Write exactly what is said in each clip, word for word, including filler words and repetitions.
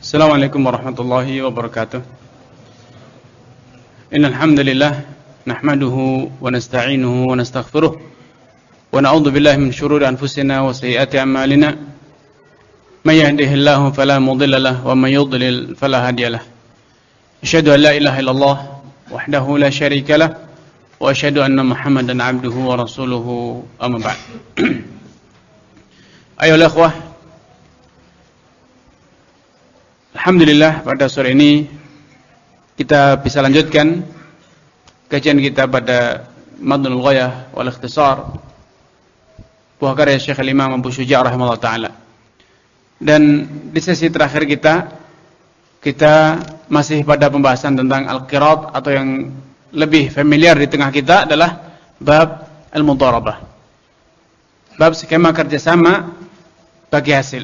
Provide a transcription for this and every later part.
Assalamualaikum warahmatullahi wabarakatuh. Innal hamdalillah nahmaduhu wa nasta'inuhu wa nastaghfiruh wa na'udzu billahi min shururi anfusina wa sayyiati a'malina. May yahdihillahu fala mudilla lahu wa may yudlil fala hadiya lahu. Asyhadu an la ilaha illallah wahdahu la syarika lahu wa asyhadu anna Muhammadan 'abduhu wa rasuluhu, amma ba'd. Ayolah ikhwah, alhamdulillah pada sore ini kita bisa lanjutkan kajian kita pada Madnul Ghayah wal Ikhtisar, buah karya Syekh Al-Imam Abu Syuja' rahimahullah ta'ala. Dan di sesi terakhir kita kita masih pada pembahasan tentang Al-Qirat, atau yang lebih familiar di tengah kita adalah bab Al-Mudharabah, bab skema kerjasama bagi hasil.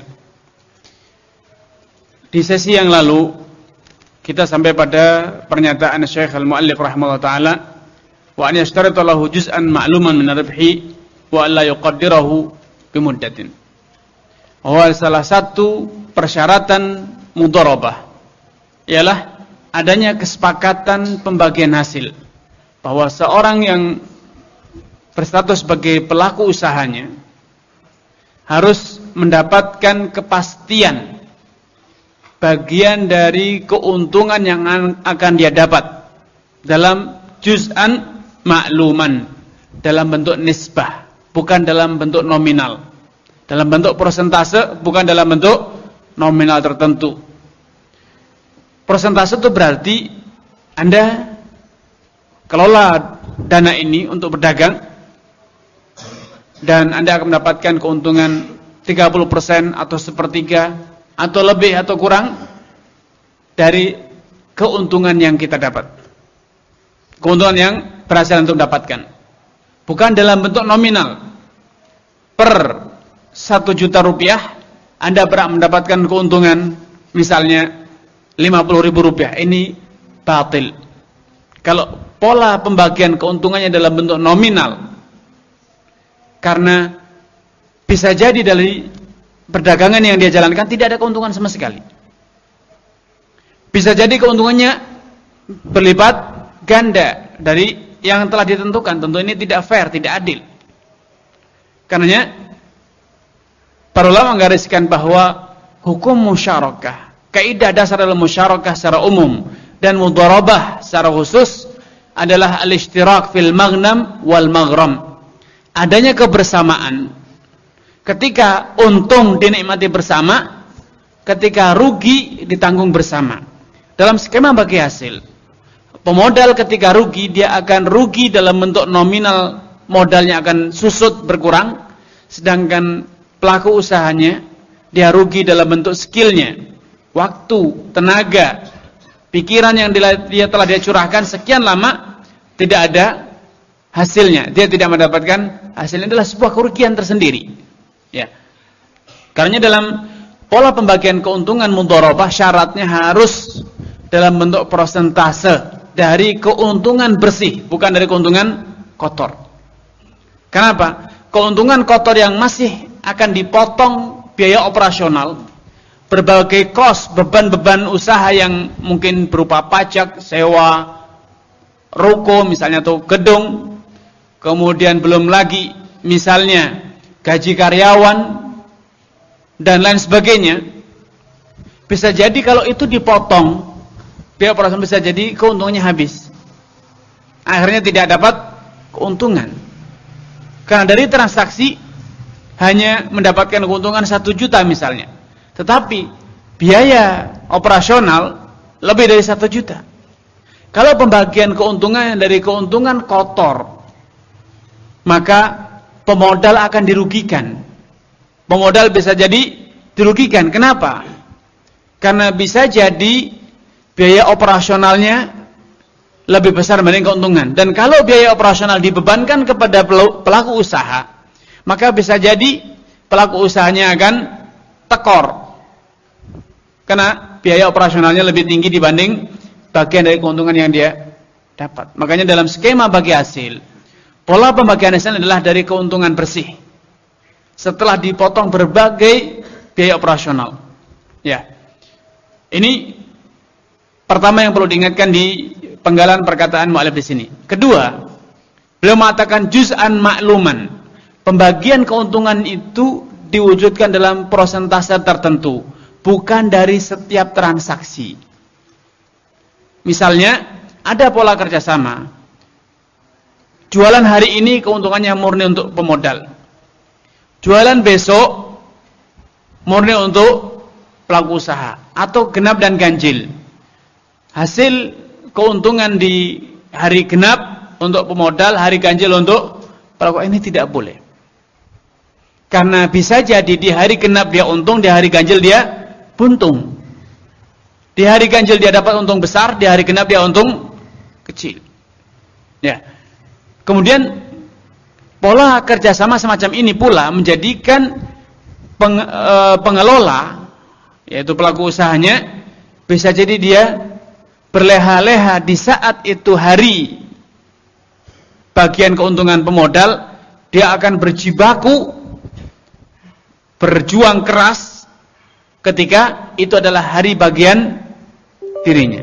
Di sesi yang lalu kita sampai pada pernyataan Syekh Al-Mu'allif rahimahullah ta'ala, wa an yashtarita lahu juz'an ma'luman min ar-ribhi wa alla yuqaddirahu bimuddatin. Bahwa salah satu persyaratan mudharabah ialah adanya kesepakatan pembagian hasil, bahwa seorang yang berstatus sebagai pelaku usahanya harus mendapatkan kepastian bagian dari keuntungan yang akan dia dapat dalam juz'an ma'luman, dalam bentuk nisbah, bukan dalam bentuk nominal, dalam bentuk persentase, bukan dalam bentuk nominal tertentu. Persentase itu berarti Anda kelola dana ini untuk berdagang dan Anda akan mendapatkan keuntungan tiga puluh persen atau sepertiga atau lebih atau kurang dari keuntungan yang kita dapat, keuntungan yang berhasil untuk dapatkan, bukan dalam bentuk nominal. Per satu juta rupiah Anda berhak mendapatkan keuntungan misalnya lima puluh ribu rupiah. Ini batil. Kalau pola pembagian keuntungannya dalam bentuk nominal, karena bisa jadi dari perdagangan yang dia jalankan tidak ada keuntungan sama sekali. Bisa jadi keuntungannya berlipat ganda dari yang telah ditentukan. Tentu ini tidak fair, tidak adil. Karenanya para ulama menggariskan bahwa hukum musyarakah, kaidah dasar dalam musyarakah secara umum dan mudharabah secara khusus adalah al-ishtirak fil maghnam wal maghram. Adanya kebersamaan ketika untung dinikmati bersama, ketika rugi ditanggung bersama. Dalam skema bagi hasil, pemodal ketika rugi, dia akan rugi dalam bentuk nominal, modalnya akan susut berkurang. Sedangkan pelaku usahanya, dia rugi dalam bentuk skillnya, waktu, tenaga, pikiran yang dia telah dia curahkan sekian lama, tidak ada hasilnya, dia tidak mendapatkan hasilnya. Adalah sebuah kerugian tersendiri. Ya. Karena dalam pola pembagian keuntungan mudharabah syaratnya harus dalam bentuk persentase dari keuntungan bersih, bukan dari keuntungan kotor. Kenapa? Keuntungan kotor yang masih akan dipotong biaya operasional, berbagai kos, beban-beban usaha yang mungkin berupa pajak, sewa ruko misalnya, atau gedung, kemudian belum lagi misalnya gaji karyawan dan lain sebagainya. Bisa jadi kalau itu dipotong biaya operasional, bisa jadi keuntungannya habis, akhirnya tidak dapat keuntungan karena dari transaksi hanya mendapatkan keuntungan satu juta misalnya, tetapi biaya operasional lebih dari satu juta. Kalau pembagian keuntungan dari keuntungan kotor, maka pemodal akan dirugikan. Pemodal bisa jadi dirugikan. Kenapa? Karena bisa jadi biaya operasionalnya lebih besar dibanding keuntungan. Dan kalau biaya operasional dibebankan kepada pelaku usaha, maka bisa jadi pelaku usahanya akan tekor, karena biaya operasionalnya lebih tinggi dibanding bagian dari keuntungan yang dia dapat. Makanya dalam skema bagi hasil, pola pembagian hasil adalah dari keuntungan bersih setelah dipotong berbagai biaya operasional. Ya. Ini pertama yang perlu diingatkan di penggalan perkataan mu'allif di sini. Kedua, beliau mengatakan juz'an ma'luman. Pembagian keuntungan itu diwujudkan dalam persentase tertentu, bukan dari setiap transaksi. Misalnya, ada pola kerjasama. Jualan hari ini keuntungannya murni untuk pemodal. Jualan besok murni untuk pelaku usaha. Atau genap dan ganjil. Hasil keuntungan di hari genap untuk pemodal, hari ganjil untuk pelaku, ini tidak boleh. Karena bisa jadi di hari genap dia untung, di hari ganjil dia buntung. Di hari ganjil dia dapat untung besar, di hari genap dia untung kecil. Ya. Kemudian pola kerjasama semacam ini pula menjadikan peng, e, pengelola, yaitu pelaku usahanya, bisa jadi dia berleha-leha di saat itu hari bagian keuntungan pemodal, dia akan berjibaku, berjuang keras ketika itu adalah hari bagian dirinya.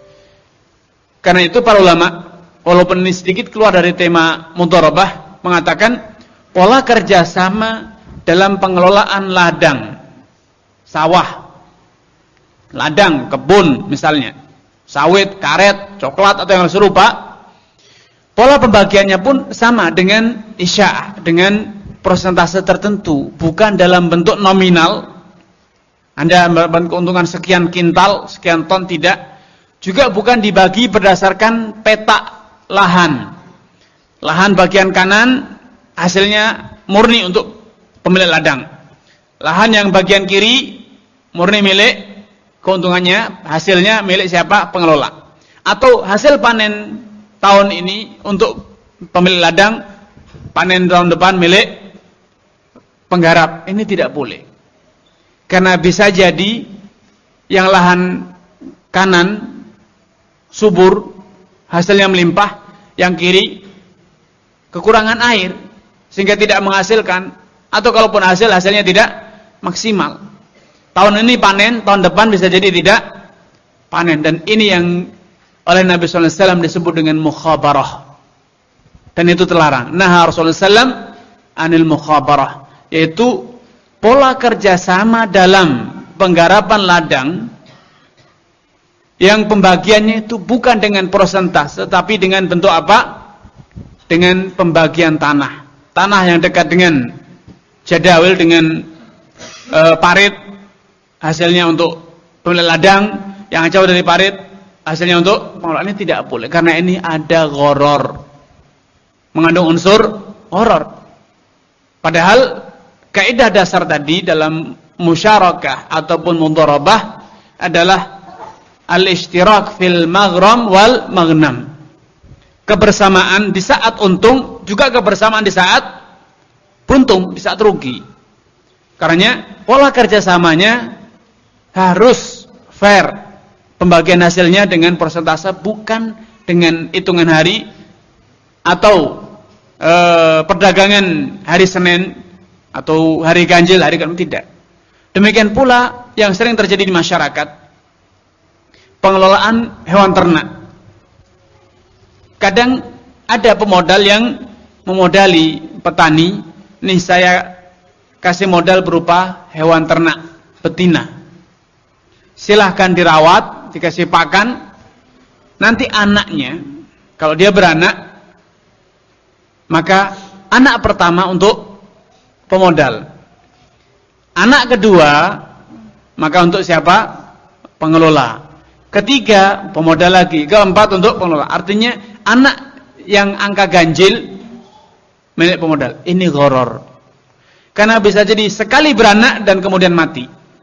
Karena itu para ulama, walaupun ini sedikit keluar dari tema mudharabah, mengatakan pola kerjasama dalam pengelolaan ladang, sawah, ladang, kebun misalnya, sawit, karet, coklat atau yang serupa, pola pembagiannya pun sama dengan isya', dengan persentase tertentu, bukan dalam bentuk nominal. Anda mendapat keuntungan sekian kintal, sekian ton, tidak. Juga bukan dibagi berdasarkan peta lahan. Lahan bagian kanan hasilnya murni untuk pemilik ladang. Lahan yang bagian kiri murni milik, keuntungannya, hasilnya milik siapa? Pengelola. Atau hasil panen tahun ini untuk pemilik ladang, panen tahun depan milik penggarap. Ini tidak boleh. Karena bisa jadi yang lahan kanan subur, hasilnya melimpah, yang kiri kekurangan air sehingga tidak menghasilkan, atau kalaupun hasil, hasilnya tidak maksimal. Tahun ini panen, tahun depan bisa jadi tidak panen. Dan ini yang oleh Nabi sallallahu alaihi wasallam disebut dengan mukhabarah. Dan itu terlarang. Nah, Rasulullah sallallahu alaihi wasallam anil mukhabarah, yaitu pola kerjasama dalam penggarapan ladang yang pembagiannya itu bukan dengan persentase, tetapi dengan bentuk apa? Dengan pembagian tanah. Tanah yang dekat dengan jadawil, dengan e, parit, hasilnya untuk pemilik ladang. Yang jauh dari parit, hasilnya untuk pengelola. Ini tidak boleh, karena ini ada gharar, mengandung unsur gharar. Padahal kaidah dasar tadi dalam musyarakah ataupun mudharabah adalah al-ishtirak fil maghram wal maghnam. Kebersamaan di saat untung, juga kebersamaan di saat buntung, di saat rugi. Karenanya pola kerjasamanya harus fair, pembagian hasilnya dengan persentase, bukan dengan hitungan hari atau e, perdagangan hari Senin atau hari ganjil, hari genap, tidak. Demikian pula yang sering terjadi di masyarakat, pengelolaan hewan ternak. Kadang ada pemodal yang memodali petani, nih saya kasih modal berupa hewan ternak betina. Silahkan dirawat, dikasih pakan. Nanti anaknya, kalau dia beranak, maka anak pertama untuk pemodal. Anak kedua, maka untuk siapa? Pengelola. Ketiga, pemodal lagi. Keempat untuk pengelola. Artinya anak yang angka ganjil milik pemodal. Ini gharar. Karena bisa jadi sekali beranak dan kemudian mati.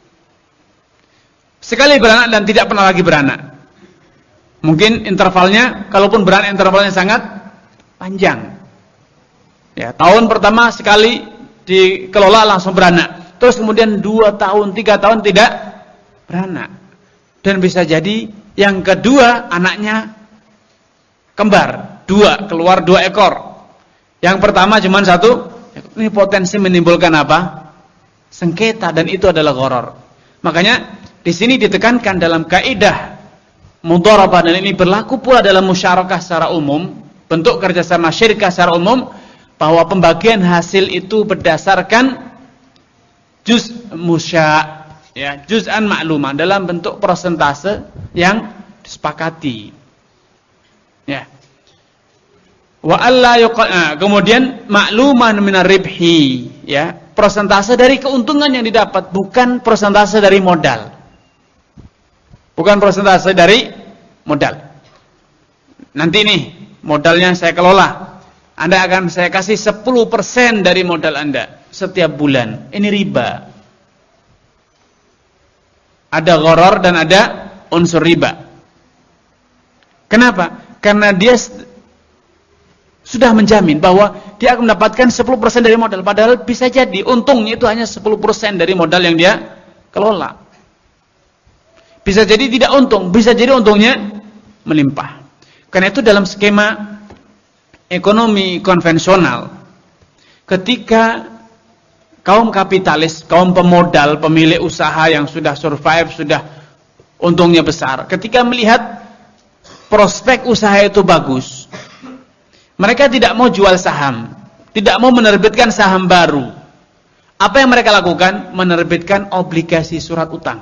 Sekali beranak dan tidak pernah lagi beranak. Mungkin intervalnya, kalaupun beranak intervalnya sangat panjang. Ya, tahun pertama sekali dikelola langsung beranak. Terus kemudian dua tahun, tiga tahun tidak beranak. Dan bisa jadi yang kedua anaknya kembar, dua, keluar dua ekor. Yang pertama cuma satu. Ini potensi menimbulkan apa? Sengketa, dan itu adalah gharar. Makanya di sini ditekankan dalam kaidah mudharabah, dan ini berlaku pula dalam musyarakah secara umum, bentuk kerjasama syirkah secara umum, bahwa pembagian hasil itu berdasarkan juz musya, ya, juz'an ma'lumah, dalam bentuk persentase yang disepakati. Ya. Wa alla yuqa, kemudian ma'luman minar ribhi, ya, persentase dari keuntungan yang didapat, bukan persentase dari modal. Bukan persentase dari modal. Nanti nih, modalnya saya kelola. Anda akan saya kasih sepuluh persen dari modal Anda setiap bulan. Ini riba. Ada gharar dan ada unsur riba. Kenapa? Karena dia sudah menjamin bahwa dia akan mendapatkan sepuluh persen dari modal, padahal bisa jadi untungnya itu hanya sepuluh persen dari modal yang dia kelola. Bisa jadi tidak untung, bisa jadi untungnya melimpah. Karena itu dalam skema ekonomi konvensional, ketika kaum kapitalis, kaum pemodal, pemilik usaha yang sudah survive, sudah untungnya besar, ketika melihat prospek usaha itu bagus, mereka tidak mau jual saham, tidak mau menerbitkan saham baru. Apa yang mereka lakukan? Menerbitkan obligasi surat utang.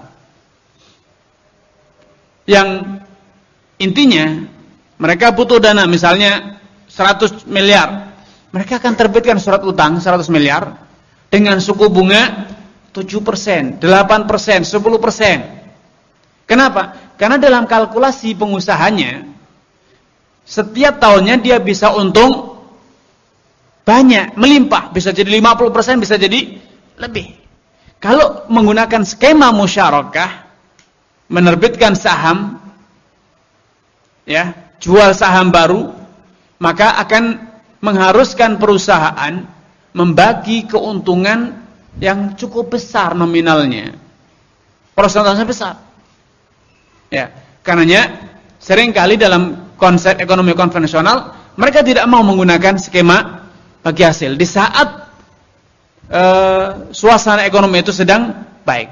Yang intinya mereka butuh dana, misalnya seratus miliar. Mereka akan terbitkan surat utang seratus miliar dengan suku bunga tujuh persen, delapan persen, sepuluh persen. Kenapa? Karena dalam kalkulasi pengusahanya, setiap tahunnya dia bisa untung banyak, melimpah, bisa jadi lima puluh persen, bisa jadi lebih. Kalau menggunakan skema musyarakah, menerbitkan saham, ya, jual saham baru, maka akan mengharuskan perusahaan membagi keuntungan yang cukup besar nominalnya, persentase besar. Ya, karenanya seringkali dalam konsep ekonomi konvensional mereka tidak mau menggunakan skema bagi hasil di saat uh, suasana ekonomi itu sedang baik.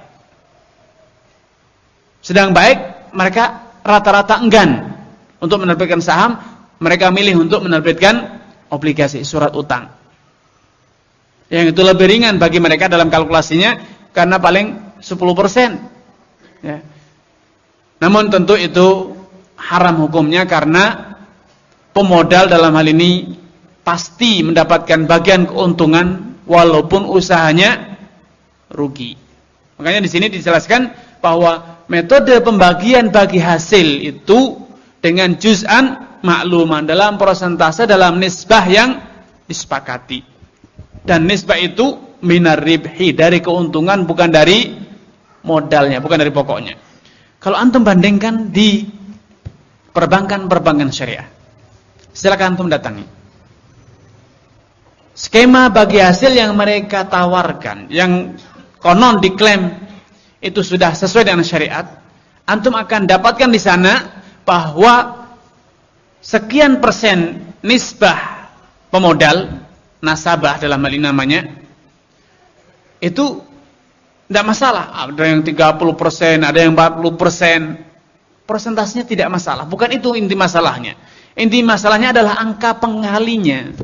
Sedang baik, mereka rata-rata enggan untuk menerbitkan saham, mereka milih untuk menerbitkan obligasi surat utang. Yang itu lebih ringan bagi mereka dalam kalkulasinya karena paling sepuluh persen. Ya. Namun tentu itu haram hukumnya karena pemodal dalam hal ini pasti mendapatkan bagian keuntungan walaupun usahanya rugi. Makanya di sini dijelaskan bahwa metode pembagian bagi hasil itu dengan juz'an makluman, dalam persentase, dalam nisbah yang disepakati. Dan nisbah itu minar ribhi, dari keuntungan, bukan dari modalnya, bukan dari pokoknya. Kalau antum bandingkan di perbankan-perbankan syariah, silakan antum datangi. Skema bagi hasil yang mereka tawarkan, yang konon diklaim itu sudah sesuai dengan syariat, antum akan dapatkan di sana bahwa sekian persen nisbah pemodal, nasabah dalam hal ini namanya, itu tidak masalah. Ada yang tiga puluh persen, ada yang empat puluh persen. Persentasenya tidak masalah. Bukan itu inti masalahnya. Inti masalahnya adalah angka pengalinya.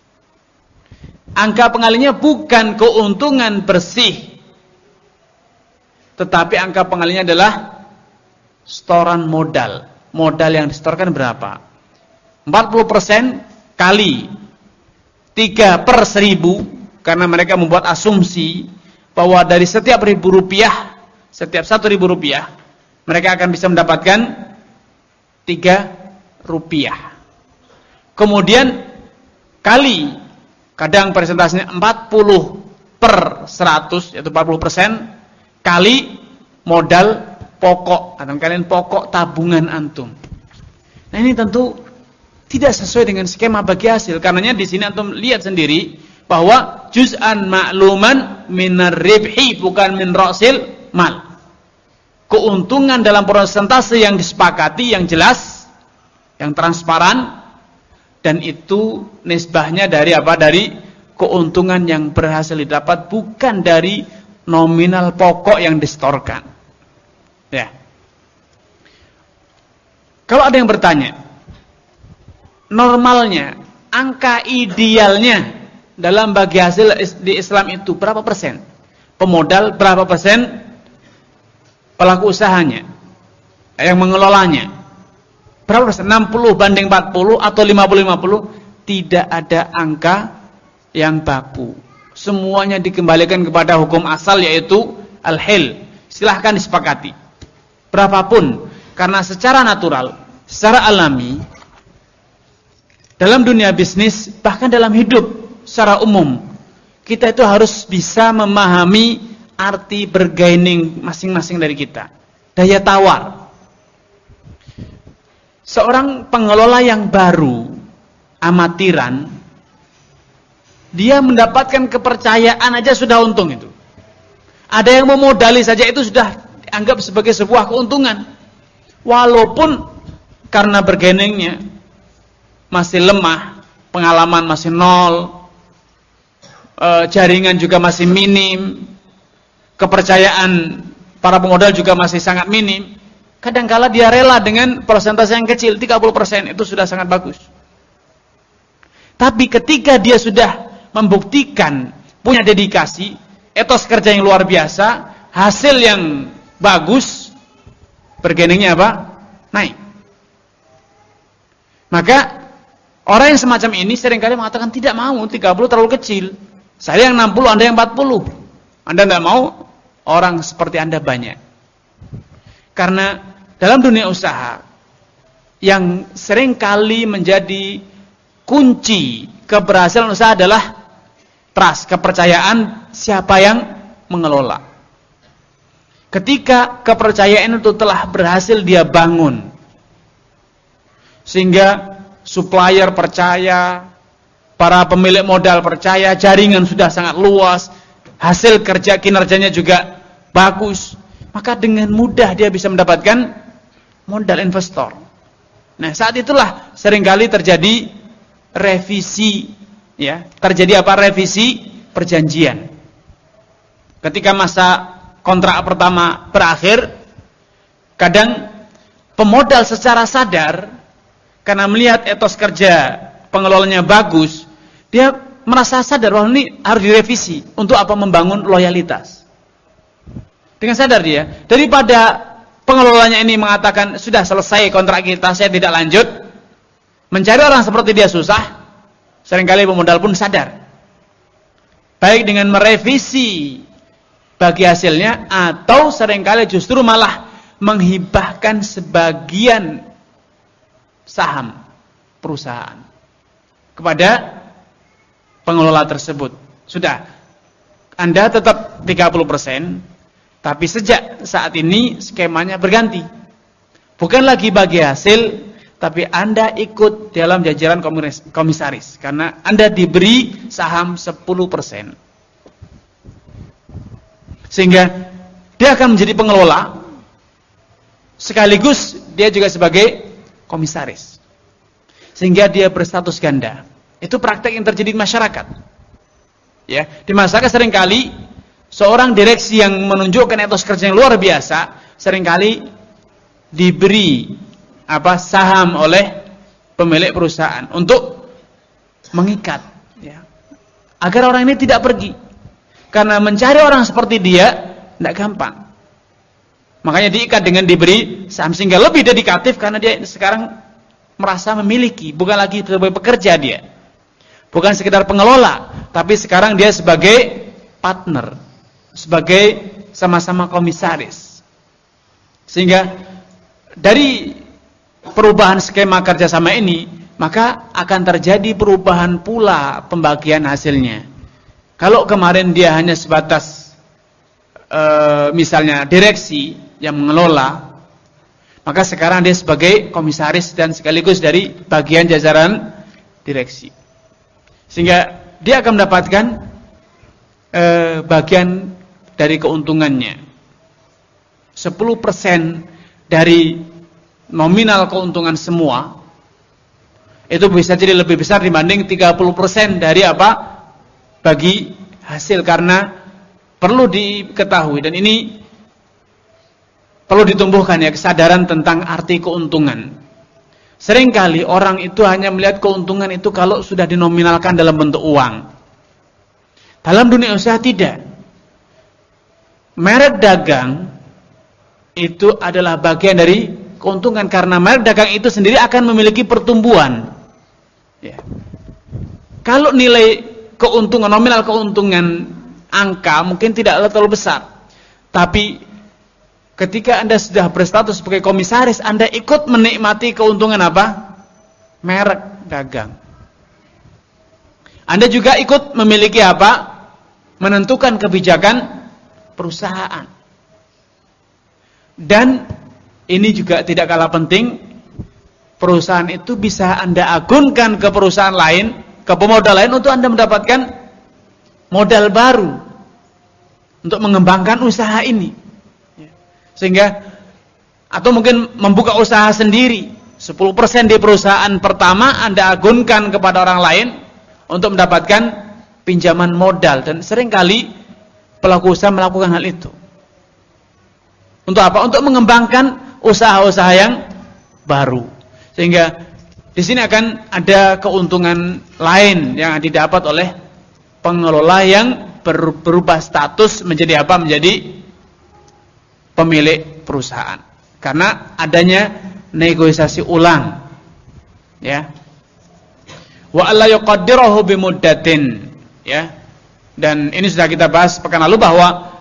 Angka pengalinya bukan keuntungan bersih, tetapi angka pengalinya adalah setoran modal. Modal yang disetorkan berapa? empat puluh persen kali tiga per seribu, karena mereka membuat asumsi bahwa dari setiap ribu rupiah, setiap satu ribu rupiah, mereka akan bisa mendapatkan tiga rupiah. Kemudian kali, kadang persentasenya empat puluh per seratus, yaitu empat puluh persen, kali modal pokok, atau kalian pokok tabungan antum. Nah ini tentu tidak sesuai dengan skema bagi hasil. Karenanya di sini antum lihat sendiri bahwa juz'an ma'luman minar ribhi, bukan min ra'sil mal. Keuntungan dalam persentase yang disepakati, yang jelas, yang transparan, dan itu nisbahnya dari apa? Dari keuntungan yang berhasil didapat, bukan dari nominal pokok yang disetorkan. Ya. Kalau ada yang bertanya, normalnya, angka idealnya dalam bagi hasil di Islam itu berapa persen? Pemodal berapa persen? Pelaku usahanya, yang mengelolanya berapa persen? enam puluh banding empat puluh atau lima puluh lima puluh? Tidak ada angka yang baku. Semuanya dikembalikan kepada hukum asal, yaitu al-hil. Silahkan disepakati berapapun, karena secara natural, secara alami, dalam dunia bisnis, bahkan dalam hidup secara umum, kita itu harus bisa memahami arti bargaining masing-masing dari kita. Daya tawar. Seorang pengelola yang baru, amatiran, dia mendapatkan kepercayaan aja sudah untung itu. Ada yang memodali saja itu sudah dianggap sebagai sebuah keuntungan. Walaupun karena bargainingnya masih lemah, pengalaman masih nol, e, jaringan juga masih minim, kepercayaan para pemodal juga masih sangat minim. Kadangkala dia rela dengan persentase yang kecil, tiga puluh persen itu sudah sangat bagus. Tapi ketika dia sudah membuktikan punya dedikasi, etos kerja yang luar biasa, hasil yang bagus, bargainingnya apa? Naik. Maka orang yang semacam ini seringkali mengatakan tidak mau, tiga puluh terlalu kecil. Saya yang enam puluh, Anda yang empat puluh. Anda tidak mau, orang seperti Anda banyak. Karena dalam dunia usaha, yang seringkali menjadi kunci keberhasilan usaha adalah trust, kepercayaan siapa yang mengelola. Ketika kepercayaan itu telah berhasil dia bangun, sehingga supplier percaya, para pemilik modal percaya, jaringan sudah sangat luas, hasil kerja kinerjanya juga bagus, maka dengan mudah dia bisa mendapatkan modal investor. Nah, saat itulah seringkali terjadi revisi, ya, terjadi apa? Revisi perjanjian. Ketika masa kontrak pertama berakhir, kadang pemodal secara sadar, karena melihat etos kerja pengelolanya bagus, dia merasa sadar bahwa ini harus direvisi. Untuk apa? Membangun loyalitas. Dengan sadar dia, daripada pengelolanya ini mengatakan sudah selesai kontrak kita, saya tidak lanjut, mencari orang seperti dia susah. Seringkali pemodal pun sadar, baik dengan merevisi bagi hasilnya, atau seringkali justru malah menghibahkan sebagian saham perusahaan kepada pengelola tersebut. Sudah, Anda tetap tiga puluh persen, tapi sejak saat ini skemanya berganti. Bukan lagi bagi hasil, tapi Anda ikut dalam jajaran komisaris, karena Anda diberi saham sepuluh persen. Sehingga dia akan menjadi pengelola, sekaligus dia juga sebagai komisaris. Sehingga dia berstatus ganda. Itu praktek yang terjadi di masyarakat. Ya, di masyarakat seringkali seorang direksi yang menunjukkan etos kerja yang luar biasa, seringkali diberi apa saham oleh pemilik perusahaan untuk mengikat, ya, agar orang ini tidak pergi. Karena mencari orang seperti dia tidak gampang. Makanya diikat dengan diberi saham, sehingga lebih dedikatif, karena dia sekarang merasa memiliki, bukan lagi sebagai pekerja dia, bukan sekedar pengelola, tapi sekarang dia sebagai partner, sebagai sama-sama komisaris. Sehingga dari perubahan skema kerjasama ini, maka akan terjadi perubahan pula pembagian hasilnya. Kalau kemarin dia hanya sebatas e, misalnya direksi yang mengelola, maka sekarang dia sebagai komisaris dan sekaligus dari bagian jajaran direksi. Sehingga dia akan mendapatkan e, bagian dari keuntungannya. sepuluh persen dari nominal keuntungan semua itu bisa jadi lebih besar dibanding tiga puluh persen dari apa? Bagi hasil. Karena perlu diketahui, dan ini perlu ditumbuhkan ya kesadaran tentang arti keuntungan. Seringkali orang itu hanya melihat keuntungan itu kalau sudah dinominalkan dalam bentuk uang. Dalam dunia usaha tidak. Merek dagang itu adalah bagian dari keuntungan karena merek dagang itu sendiri akan memiliki pertumbuhan. Ya. Kalau nilai keuntungan, nominal keuntungan angka mungkin tidak terlalu besar. Tapi ketika Anda sudah berstatus sebagai komisaris, Anda ikut menikmati keuntungan apa? Merek dagang. Anda juga ikut memiliki apa? Menentukan kebijakan perusahaan. Dan ini juga tidak kalah penting, perusahaan itu bisa Anda agunkan ke perusahaan lain, ke pemodal lain untuk Anda mendapatkan modal baru untuk mengembangkan usaha ini. Sehingga atau mungkin membuka usaha sendiri, sepuluh persen di perusahaan pertama Anda agunkan kepada orang lain untuk mendapatkan pinjaman modal, dan seringkali pelaku usaha melakukan hal itu. Untuk apa? Untuk mengembangkan usaha-usaha yang baru. Sehingga di sini akan ada keuntungan lain yang didapat oleh pengelola yang berubah status menjadi apa? Menjadi pemilik perusahaan. Karena adanya negosiasi ulang. Ya. Wa alla yuqaddirahu bimuddatin. Ya. Dan ini sudah kita bahas pekan lalu bahwa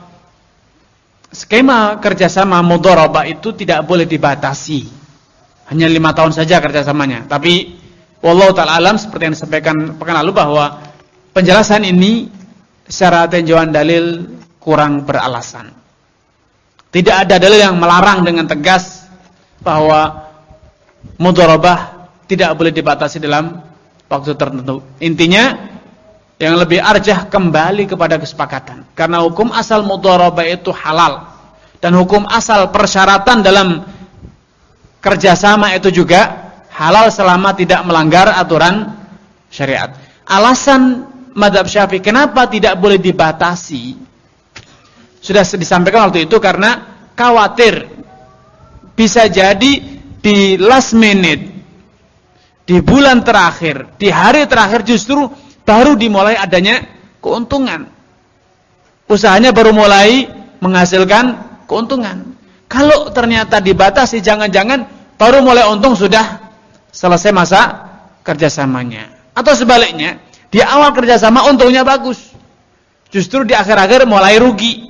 skema kerjasama mudharabah itu tidak boleh dibatasi. Hanya lima tahun saja kerjasamanya. Tapi wallahu ta'ala alam, seperti yang disampaikan pekan lalu, bahwa penjelasan ini secara tinjauan dalil kurang beralasan. Tidak ada dalil yang melarang dengan tegas bahwa mudharabah tidak boleh dibatasi dalam waktu tertentu. Intinya yang lebih arjah kembali kepada kesepakatan. Karena hukum asal mudharabah itu halal. Dan hukum asal persyaratan dalam kerjasama itu juga halal selama tidak melanggar aturan syariat. Alasan mazhab Syafi'i kenapa tidak boleh dibatasi sudah disampaikan waktu itu, karena khawatir bisa jadi di last minute, di bulan terakhir, di hari terakhir justru baru dimulai adanya keuntungan. Usahanya baru mulai menghasilkan keuntungan. Kalau ternyata dibatasi, jangan-jangan baru mulai untung sudah selesai masa kerjasamanya. Atau sebaliknya, di awal kerjasama untungnya bagus, justru di akhir-akhir mulai rugi.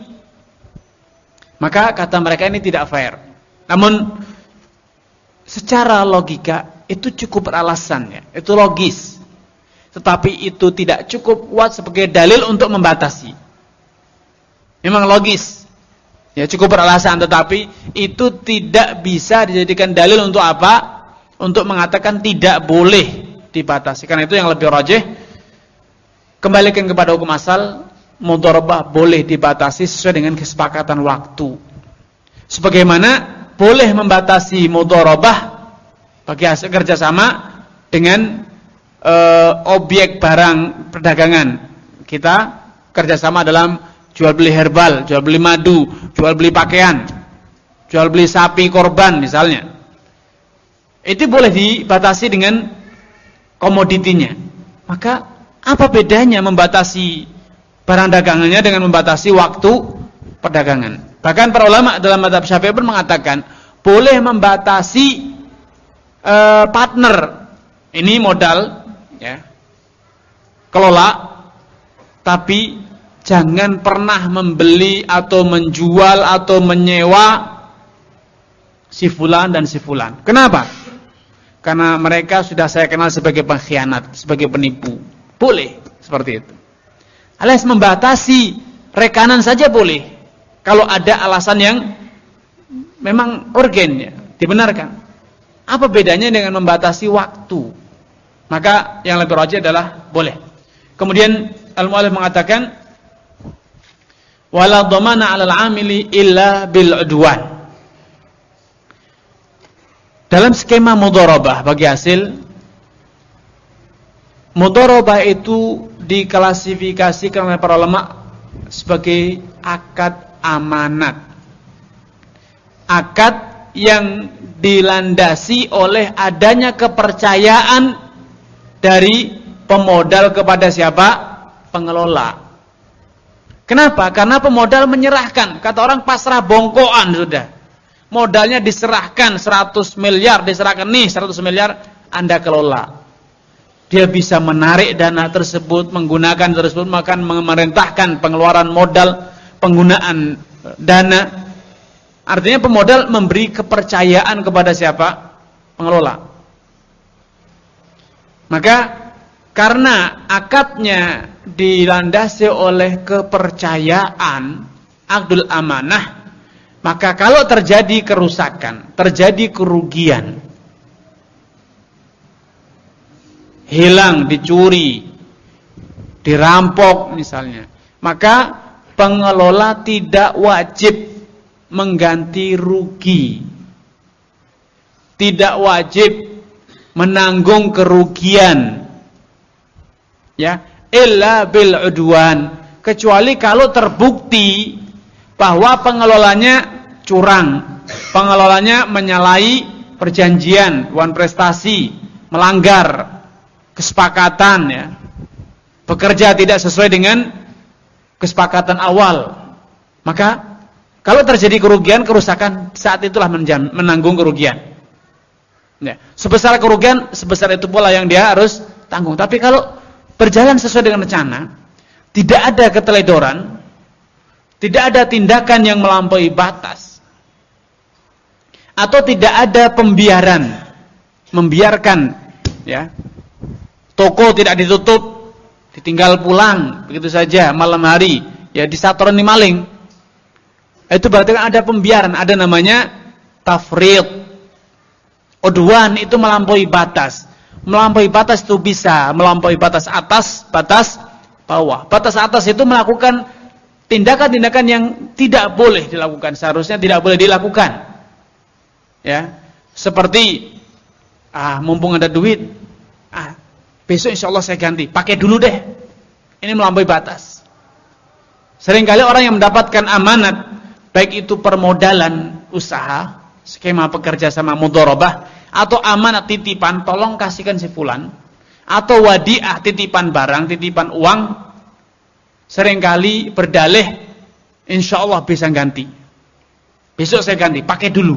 Maka kata mereka ini tidak fair. Namun secara logika itu cukup beralasan ya, itu logis. Tetapi itu tidak cukup kuat sebagai dalil untuk membatasi. Memang logis, ya cukup beralasan, tetapi itu tidak bisa dijadikan dalil untuk apa? Untuk mengatakan tidak boleh dibatasi. Karena itu yang lebih rajih, kembalikan kepada hukum asal, mudharabah boleh dibatasi sesuai dengan kesepakatan waktu. Sebagaimana boleh membatasi mudharabah bagi hasil kerjasama dengan e, objek barang perdagangan. Kita kerjasama dalam jual beli herbal, jual beli madu, jual beli pakaian, jual beli sapi korban misalnya. Itu boleh dibatasi dengan komoditinya. Maka apa bedanya membatasi barang dagangannya dengan membatasi waktu perdagangan? Bahkan para ulama dalam mazhab Syafi'i pun mengatakan boleh membatasi e, partner. Ini modal ya, kelola, tapi jangan pernah membeli atau menjual atau menyewa si fulan dan si fulan. Kenapa? Karena mereka sudah saya kenal sebagai pengkhianat, sebagai penipu. Boleh seperti itu. Alias membatasi rekanan saja boleh, kalau ada alasan yang memang urgen ya, dibenarkan. Apa bedanya dengan membatasi waktu? Maka yang lebih rajih adalah boleh. Kemudian al-mu'allif mengatakan wala dhamana 'alal 'amili illa bil 'udwan. Dalam skema mudharabah bagi hasil, mudharabah itu diklasifikasikan oleh para ulama sebagai akad amanat. akad yang dilandasi oleh adanya kepercayaan dari pemodal kepada siapa? Pengelola. Kenapa? Karena pemodal menyerahkan. Kata orang pasrah bongkoan sudah. Modalnya diserahkan seratus miliar, diserahkan nih seratus miliar, Anda kelola. Dia bisa menarik dana tersebut, menggunakan tersebut, maka memerintahkan pengeluaran modal, penggunaan dana. Artinya pemodal memberi kepercayaan kepada siapa? Pengelola. Maka karena akadnya dilandasi oleh kepercayaan, akdul amanah, maka kalau terjadi kerusakan, terjadi kerugian, hilang, dicuri, dirampok misalnya, maka pengelola tidak wajib mengganti rugi, tidak wajib menanggung kerugian, ya, illa bil udwan, kecuali kalau terbukti bahwa pengelolanya curang, pengelolanya menyalahi perjanjian, wan prestasi, melanggar kesepakatan, ya, bekerja tidak sesuai dengan kesepakatan awal, maka kalau terjadi kerugian, kerusakan, saat itulah menanggung kerugian. Ya, sebesar kerugian, sebesar itu pula yang dia harus tanggung. Tapi kalau berjalan sesuai dengan rencana, tidak ada keteledoran, tidak ada tindakan yang melampaui batas, atau tidak ada pembiaran, membiarkan, ya, toko tidak ditutup, ditinggal pulang begitu saja malam hari, ya, disatorani maling, itu berarti kan ada pembiaran, ada namanya tafrid. Udwan itu melampaui batas. Melampaui batas itu bisa melampaui batas atas, batas bawah. Batas atas itu melakukan tindakan-tindakan yang tidak boleh dilakukan, seharusnya tidak boleh dilakukan. Ya, seperti ah mumpung ada duit, ah besok insya Allah saya ganti, pakai dulu deh. Ini melampaui batas. Seringkali orang yang mendapatkan amanat, baik itu permodalan usaha, skema pekerja sama mudharabah, atau amanat titipan, tolong kasihkan si fulan, atau wadiah, titipan barang, titipan uang, seringkali berdalih, insya Allah bisa ganti, besok saya ganti, pakai dulu.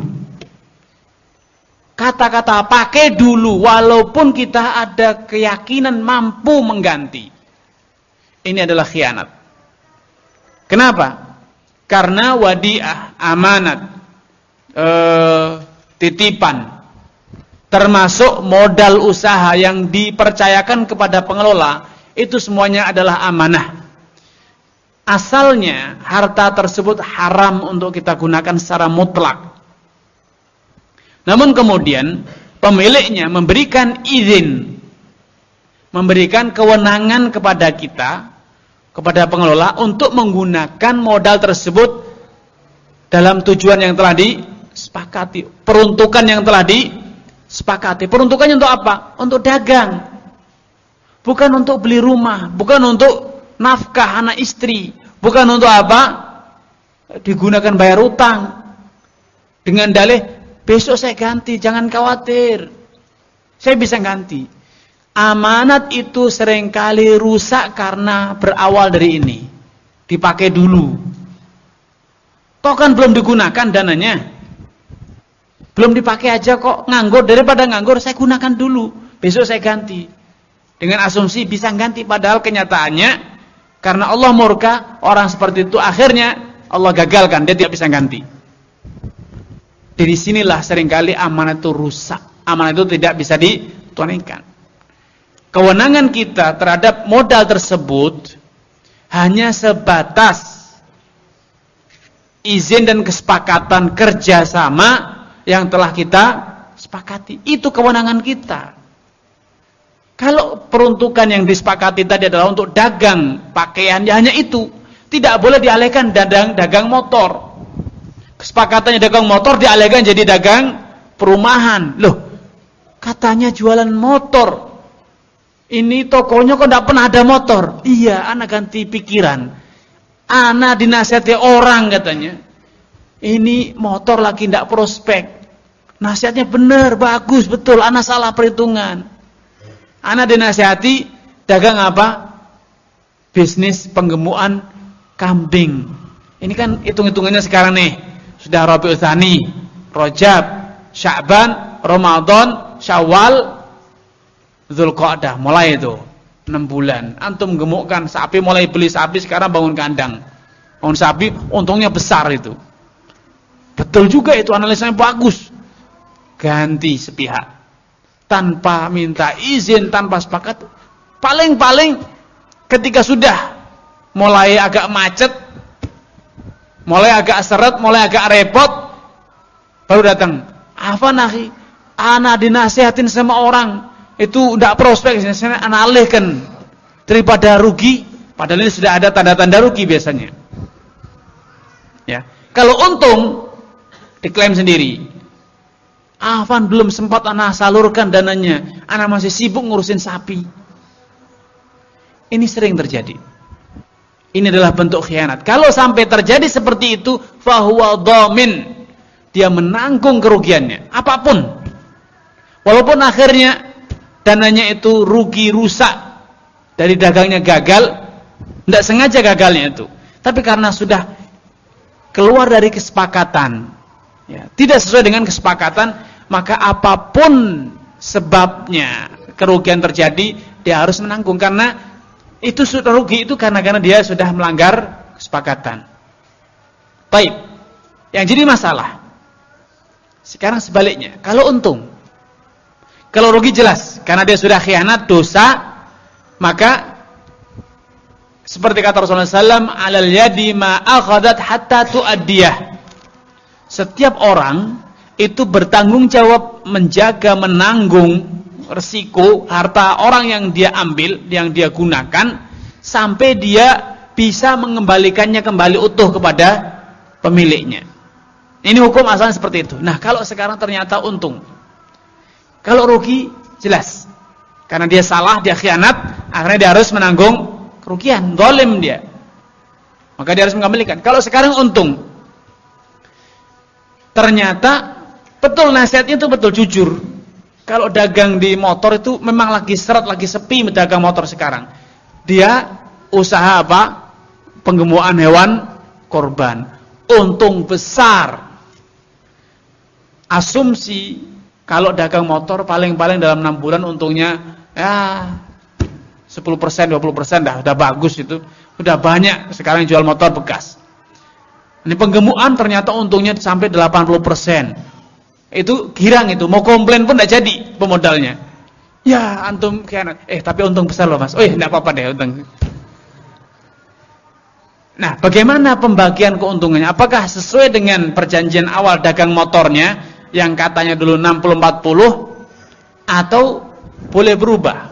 Kata-kata pakai dulu, walaupun kita ada keyakinan mampu mengganti, ini adalah khianat. Kenapa? Karena wadiah, amanat, eh, titipan, termasuk modal usaha yang dipercayakan kepada pengelola, itu semuanya adalah amanah. Asalnya harta tersebut haram untuk kita gunakan secara mutlak. Namun kemudian pemiliknya memberikan izin, memberikan kewenangan kepada kita, kepada pengelola untuk menggunakan modal tersebut dalam tujuan yang telah disepakati, peruntukan yang telah disepakati. Peruntukannya untuk apa? Untuk dagang, bukan untuk beli rumah, bukan untuk nafkah anak istri, bukan untuk apa? Digunakan bayar utang dengan dalih besok saya ganti, jangan khawatir, saya bisa ganti. Amanat itu seringkali rusak karena berawal dari ini, dipakai dulu. Kok kan belum digunakan dananya, belum dipakai aja kok, nganggur, daripada nganggur saya gunakan dulu, besok saya ganti. Dengan asumsi bisa ganti, padahal kenyataannya karena Allah murka, orang seperti itu akhirnya Allah gagalkan, dia tidak bisa ganti. Dari sinilah seringkali amanat itu rusak, amanat itu tidak bisa ditunaikan. Kewenangan kita terhadap modal tersebut hanya sebatas izin dan kesepakatan kerjasama yang telah kita sepakati. Itu kewenangan kita. Kalau peruntukan yang disepakati tadi adalah untuk dagang pakaian, ya hanya itu. Tidak boleh dialihkan dagang, dagang motor. Kesepakatannya dagang motor dialihkan jadi dagang perumahan. Loh, katanya jualan motor. Ini tokonya kok tidak pernah ada motor. Iya, anak ganti pikiran. Anak dinasihati orang katanya. Ini motor lagi ndak prospek. Nasihatnya benar, bagus, betul. Ana salah perhitungan. Ana dinasihati dagang apa? Bisnis penggemukan kambing. Ini kan hitung-hitungannya sekarang nih. Sudah Rabiul Tsani, Rajab, Sya'ban, Ramadan, Syawal, Dzulqa'dah. Mulai itu enam bulan. Antum gemukkan sapi, mulai beli sapi, sekarang bangun kandang. Bangun sapi, untungnya besar itu. Betul juga itu, analisanya bagus. Ganti sepihak. Tanpa minta izin, tanpa sepakat. Paling-paling ketika sudah mulai agak macet, mulai agak seret, mulai agak repot, baru datang. Apa nahi? Ana dinasihatin sama orang, itu tidak prospek, saya ana alihkan daripada rugi. Padahal ini sudah ada tanda-tanda rugi biasanya. Ya, kalau untung diklaim sendiri. Afan belum sempat ana salurkan dananya, ana masih sibuk ngurusin sapi. Ini sering terjadi. Ini adalah bentuk khianat. Kalau sampai terjadi seperti itu, fahuwa dhamin. Dia menanggung kerugiannya, apapun. Walaupun akhirnya dananya itu rugi, rusak, dari dagangnya gagal, tidak sengaja gagalnya itu. Tapi karena sudah keluar dari kesepakatan, ya, tidak sesuai dengan kesepakatan, maka apapun sebabnya kerugian terjadi, dia harus menanggung. Karena itu sudah rugi itu karena karena dia sudah melanggar kesepakatan. Baik. Yang jadi masalah sekarang sebaliknya. Kalau untung, kalau rugi jelas karena dia sudah khianat, dosa, maka seperti kata Rasulullah sallallahu alaihi wasallam, "Alal yadi ma akhadat hatta tu'addiyah." Setiap orang itu bertanggung jawab menjaga, menanggung resiko harta orang yang dia ambil, yang dia gunakan, sampai dia bisa mengembalikannya kembali utuh kepada pemiliknya. Ini hukum asalnya seperti itu. Nah, kalau sekarang ternyata untung, kalau rugi jelas karena dia salah, dia khianat, akhirnya dia harus menanggung kerugian, zalim dia, maka dia harus mengembalikan. Kalau sekarang untung, ternyata betul nasihatnya itu betul, jujur. Kalau dagang di motor itu memang lagi seret, lagi sepi dagang motor sekarang. Dia usaha apa? Penggemukan hewan korban. Untung besar. Asumsi kalau dagang motor paling-paling dalam enam bulan untungnya ya sepuluh persen, dua puluh persen dah, udah bagus itu. Udah banyak sekarang jual motor bekas. Ini penggemukan ternyata untungnya sampai delapan puluh persen. Itu girang itu, mau komplain pun tidak jadi pemodalnya. Ya antum khianat, eh tapi untung besar loh mas. Oh iya, tidak apa-apa deh untung. Nah, bagaimana pembagian keuntungannya? Apakah sesuai dengan perjanjian awal dagang motornya yang katanya dulu enam puluh empat puluh, atau boleh berubah?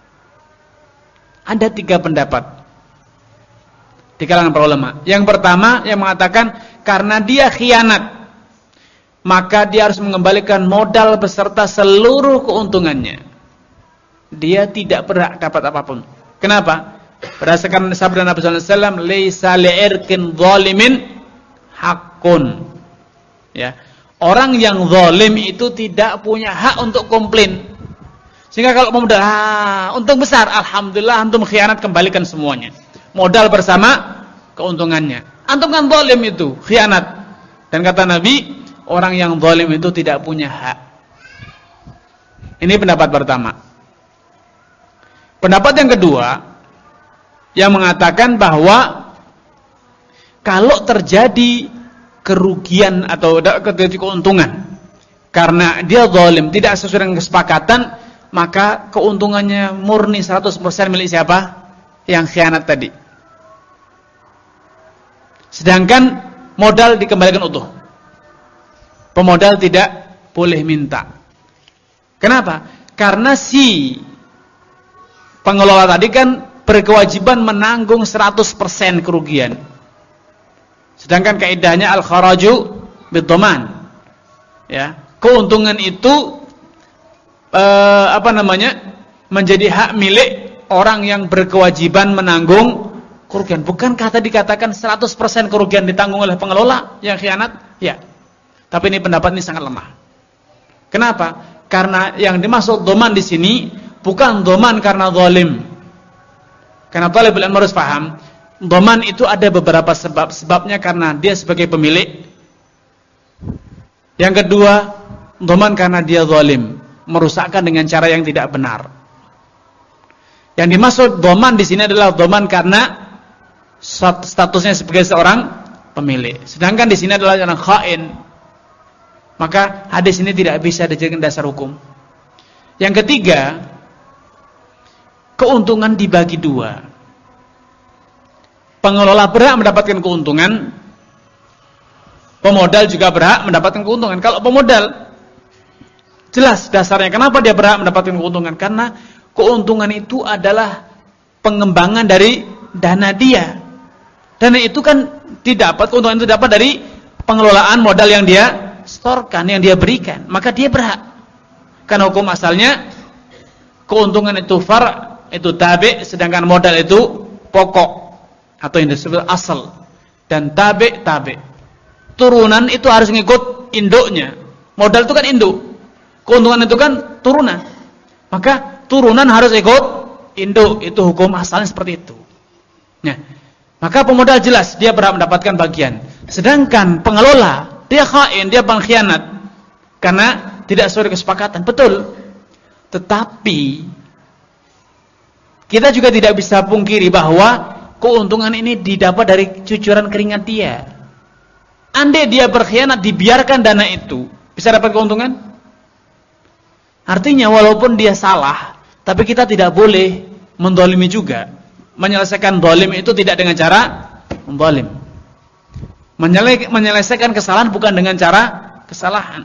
Ada tiga pendapat di kalangan para ulama. Yang pertama yang mengatakan karena dia khianat, maka dia harus mengembalikan modal beserta seluruh keuntungannya. Dia tidak berhak dapat apapun. Kenapa? Berdasarkan sabda Nabi sallallahu alaihi wasallam, "Laisa li'irkin zalimin haqqun." Ya. Orang yang zalim itu tidak punya hak untuk komplain. Sehingga kalau modal, ah, untung besar, alhamdulillah antum khianat, kembalikan semuanya. Modal bersama keuntungannya. Antum kan zalim itu, khianat. Dan kata Nabi, orang yang zalim itu tidak punya hak. Ini pendapat pertama. Pendapat yang kedua yang mengatakan bahwa kalau terjadi kerugian atau terjadi keuntungan karena dia zalim, tidak sesuai dengan kesepakatan, maka keuntungannya murni seratus persen milik siapa? Yang khianat tadi. Sedangkan modal dikembalikan utuh. Pemodal tidak boleh minta. Kenapa? Karena si pengelola tadi kan berkewajiban menanggung seratus persen kerugian. Sedangkan kaidahnya al-kharaju bid-dhaman. Ya, keuntungan itu eh, apa namanya? menjadi hak milik orang yang berkewajiban menanggung kerugian. Bukankah tadi dikatakan seratus persen kerugian ditanggung oleh pengelola yang khianat? Ya. Tapi ini pendapat ini sangat lemah. Kenapa? Karena yang dimaksud dhaman di sini bukan dhaman karena zalim. Karena talibul ilmu harus paham, dhaman itu ada beberapa sebab. Sebabnya karena dia sebagai pemilik. Yang kedua, dhaman karena dia zalim, merusakkan dengan cara yang tidak benar. Yang dimaksud dhaman di sini adalah dhaman karena statusnya sebagai seorang pemilik. Sedangkan di sini adalah orang khain. Maka hadis ini tidak bisa dijadikan dasar hukum. Yang ketiga, keuntungan dibagi dua. Pengelola berhak mendapatkan keuntungan, pemodal juga berhak mendapatkan keuntungan. Kalau pemodal, jelas dasarnya kenapa dia berhak mendapatkan keuntungan. Karena keuntungan itu adalah pengembangan dari dana dia. Dana itu kan didapat, keuntungan itu dapat dari pengelolaan modal yang dia setorkan, yang dia berikan. Maka dia berhak. Karena hukum asalnya keuntungan itu far, itu tabi, sedangkan modal itu pokok atau yang disebut asal. Dan tabi, tabi. Turunan itu harus ngikut induknya. Modal itu kan induk. Keuntungan itu kan turunan. Maka turunan harus ikut induk. Itu hukum asalnya seperti itu. Nah, maka pemodal jelas dia berhak mendapatkan bagian. Sedangkan pengelola, dia khain, dia pengkhianat karena tidak sesuai kesepakatan. Betul. Tetapi kita juga tidak bisa pungkiri bahwa keuntungan ini didapat dari cucuran keringat dia. Andai dia berkhianat, dibiarkan dana itu, bisa dapat keuntungan? Artinya walaupun dia salah, tapi kita tidak boleh mendolimi juga. Menyelesaikan dolim itu tidak dengan cara mendolim. Menyelesaikan kesalahan bukan dengan cara kesalahan.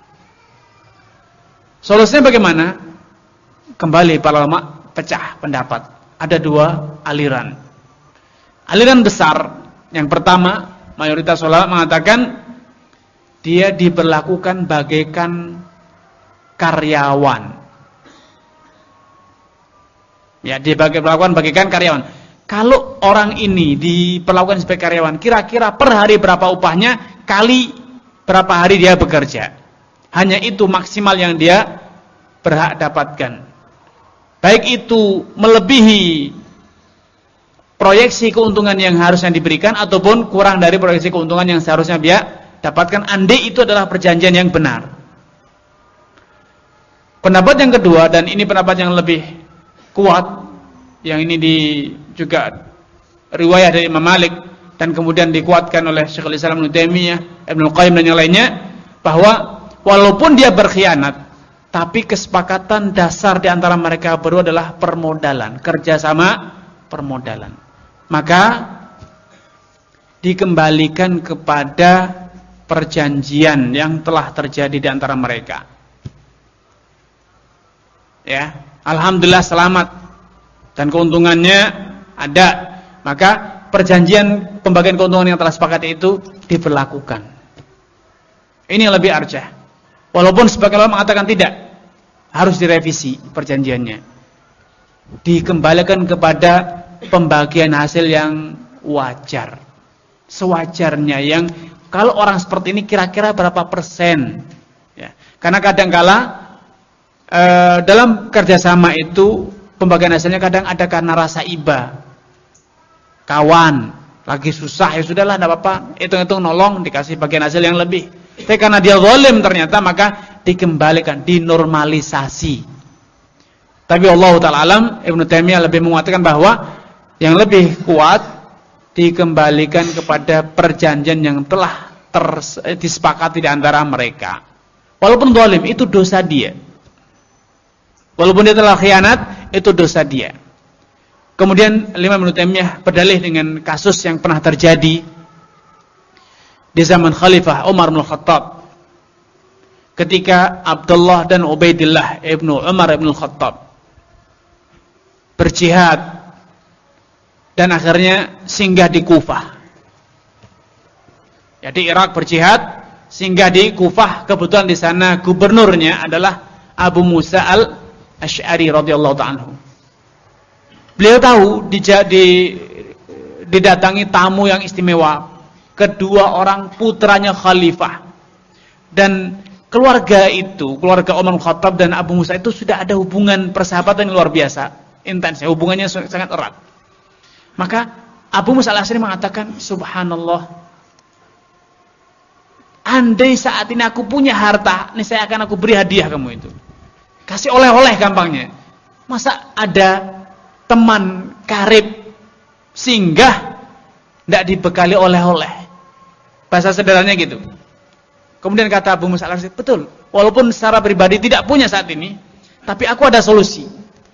Solusinya bagaimana? Kembali para ulama pecah pendapat. Ada dua aliran. Aliran besar, yang pertama, mayoritas ulama mengatakan dia diberlakukan bagaikan karyawan. Ya, diberlakukan bagaikan karyawan. Kalau orang ini diperlakukan sebagai karyawan, kira-kira per hari berapa upahnya kali berapa hari dia bekerja. Hanya itu maksimal yang dia berhak dapatkan. Baik itu melebihi proyeksi keuntungan yang harusnya diberikan ataupun kurang dari proyeksi keuntungan yang seharusnya dia dapatkan, andai itu adalah perjanjian yang benar. Pendapat yang kedua, dan ini pendapat yang lebih kuat, yang ini di, juga riwayah dari Imam Malik dan kemudian dikuatkan oleh Syekhul Islam Ibnu Taimiyah, Ibnu Qayyim dan yang lainnya, bahwa walaupun dia berkhianat, tapi kesepakatan dasar di antara mereka berdua adalah permodalan, kerjasama permodalan. Maka dikembalikan kepada perjanjian yang telah terjadi di antara mereka. Ya, alhamdulillah selamat dan keuntungannya ada. Maka perjanjian pembagian keuntungan yang telah sepakati itu diberlakukan. Ini yang lebih arjah. Walaupun sebagian ulama mengatakan tidak, harus direvisi perjanjiannya. Dikembalikan kepada pembagian hasil yang wajar, sewajarnya, yang kalau orang seperti ini kira-kira berapa persen. Ya. Karena kadangkala e, dalam kerjasama itu pembagian hasilnya kadang ada karena rasa iba. Kawan lagi susah, ya sudahlah, tidak apa-apa, hitung-hitung nolong, dikasih bagian hasil yang lebih. Tapi karena dia zalim ternyata, maka dikembalikan, dinormalisasi. Tapi Allah Ta'ala alam, Ibnu Taimiyah lebih menguatkan bahwa yang lebih kuat dikembalikan kepada perjanjian yang telah ter, disepakati di antara mereka. Walaupun zalim, itu dosa dia. Walaupun dia telah khianat, itu dosa dia. Kemudian Imam Ibnu Taimiyah berdalih dengan kasus yang pernah terjadi di zaman Khalifah Umar bin Khattab, ketika Abdullah dan Ubaidillah ibnu Umar bin Khattab berjihad dan akhirnya singgah di Kufah. Jadi Irak berjihad, singgah di Kufah. Kebetulan di sana gubernurnya adalah Abu Musa al-Asy'ari radhiyallahu ta'ala anhu. Beliau tahu di, di, didatangi tamu yang istimewa, kedua orang putranya khalifah. Dan keluarga itu, keluarga Umar bin Khattab dan Abu Musa itu sudah ada hubungan persahabatan yang luar biasa, intens, hubungannya sangat erat. Maka Abu Musa al-Asy'ari mengatakan, subhanallah, andai saat ini aku punya harta, ini saya akan aku beri hadiah kamu itu. Kasih oleh-oleh gampangnya. Masa ada teman karib singgah tidak dibekali oleh-oleh? Bahasa sederhananya gitu. Kemudian kata Abu Musa al-Asy'ari, betul, walaupun secara pribadi tidak punya saat ini, tapi aku ada solusi.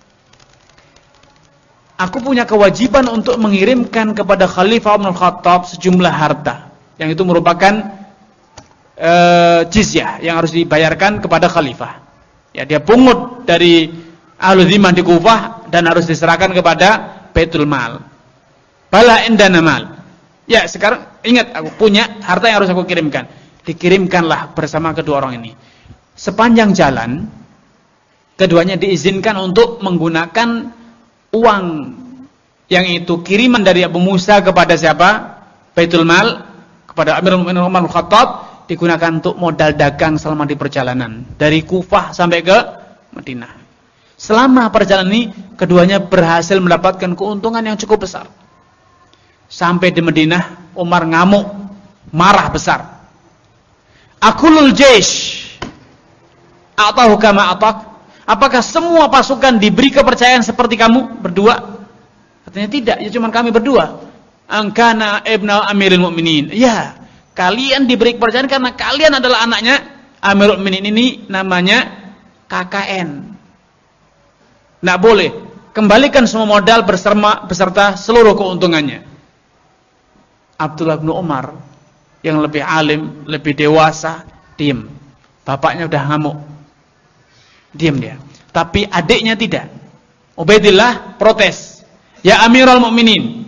Aku punya kewajiban untuk mengirimkan kepada Khalifah Umar bin Khattab sejumlah harta, yang itu merupakan e, jizyah yang harus dibayarkan kepada Khalifah. Ya, dia pungut dari Ahlul Dhimmah di Kufah dan harus diserahkan kepada Baitul Mal. Bala indana mal. Ya, sekarang ingat, aku punya harta yang harus aku kirimkan. Dikirimkanlah bersama kedua orang ini. Sepanjang jalan, keduanya diizinkan untuk menggunakan uang yang itu kiriman dari Abu Musa kepada siapa? Baitul Mal, kepada Amirul Mukminin Umar bin Khattab, digunakan untuk modal dagang selama di perjalanan dari Kufah sampai ke Madinah. Selama perjalanan ini, keduanya berhasil mendapatkan keuntungan yang cukup besar. Sampai di Madinah, Umar ngamuk, marah besar. Akulul jaish atahu kama atak. Apakah semua pasukan diberi kepercayaan seperti kamu berdua? Katanya tidak, ya cuma kami berdua. Angkana ibna Amirul Mukminin. Ya, kalian diberi kepercayaan karena kalian adalah anaknya Amirul Mukminin. Ini namanya K K N. Tidak boleh. Kembalikan semua modal beserta, beserta seluruh keuntungannya. Abdullah bin Umar yang lebih alim, lebih dewasa, diam. Bapaknya udah ngamuk, diam dia. Tapi adiknya tidak. Ubaidillah protes. Ya Amirul Mukminin,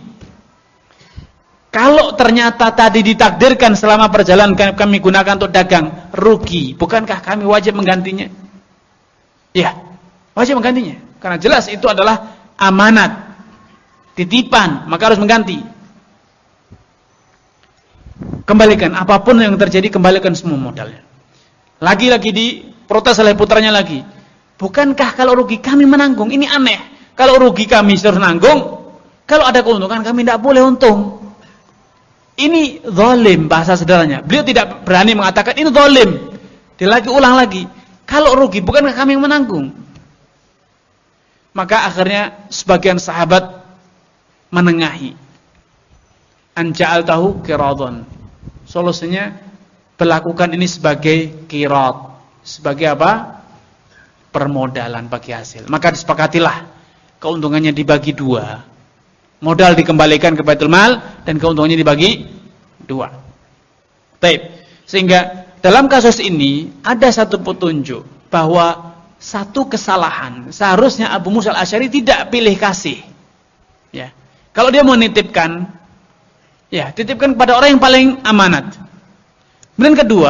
kalau ternyata tadi ditakdirkan selama perjalanan kami gunakan untuk dagang, rugi, bukankah kami wajib menggantinya? Ya, wajib menggantinya. Karena jelas itu adalah amanat, titipan, maka harus mengganti. Kembalikan, apapun yang terjadi, kembalikan semua modalnya. Lagi-lagi diprotes oleh putranya lagi. Bukankah kalau rugi kami menanggung? Ini aneh. Kalau rugi kami harus nanggung, kalau ada keuntungan kami tidak boleh untung. Ini zalim bahasa sederhananya. Beliau tidak berani mengatakan ini zalim. Dia lagi ulang lagi. Kalau rugi, bukankah kami yang menanggung? Maka akhirnya sebagian sahabat menengahi. Anja'al tahu kiradon. Solusinya berlakukan ini sebagai kirad, sebagai apa? Permodalan bagi hasil. Maka disepakatilah keuntungannya dibagi dua. Modal dikembalikan ke Baitul Mal dan keuntungannya dibagi dua. Baik. Sehingga dalam kasus ini ada satu petunjuk bahwa satu kesalahan seharusnya Abu Musa al-Asy'ari tidak pilih kasih. Ya. Kalau dia mau nitipkan, ya, titipkan kepada orang yang paling amanat. Kemudian kedua,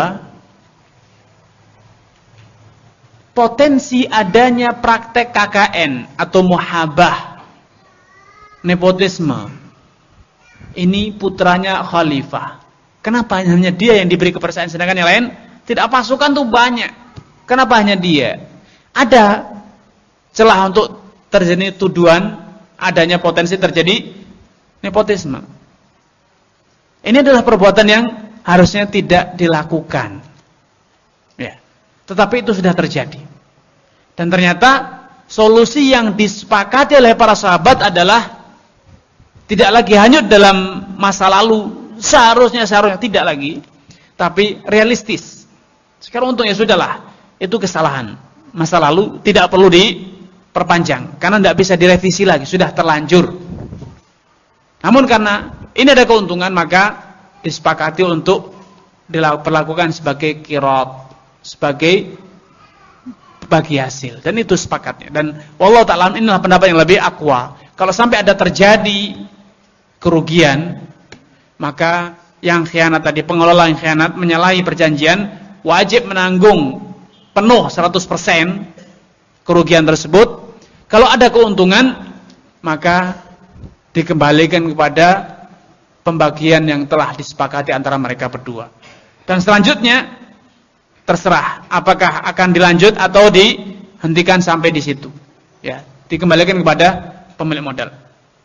potensi adanya praktek K K N atau muhabah, nepotisme. Ini putranya khalifah. Kenapa hanya dia yang diberi kepercayaan sedangkan yang lain tidak? Pasukan tuh banyak. Kenapa hanya dia? Ada celah untuk terjadi tuduhan adanya potensi terjadi nepotisme. Ini adalah perbuatan yang harusnya tidak dilakukan. Ya. Tetapi itu sudah terjadi. Dan ternyata solusi yang disepakati oleh para sahabat adalah tidak lagi hanyut dalam masa lalu, seharusnya seharusnya tidak lagi, tapi realistis. Sekarang untungnya sudahlah, itu kesalahan masa lalu, tidak perlu diperpanjang karena tidak bisa direvisi lagi, sudah terlanjur. Namun karena ini ada keuntungan, maka disepakati untuk dilakukan sebagai qirad, sebagai bagi hasil, dan itu sepakatnya. Dan wallahu ta'ala inilah pendapat yang lebih aqwa. Kalau sampai ada terjadi kerugian, maka yang khianat tadi, pengelola yang khianat menyalahi perjanjian, wajib menanggung penuh seratus persen kerugian tersebut. Kalau ada keuntungan, maka dikembalikan kepada pembagian yang telah disepakati antara mereka berdua. Dan selanjutnya terserah apakah akan dilanjut atau dihentikan sampai di situ. Ya, dikembalikan kepada pemilik modal.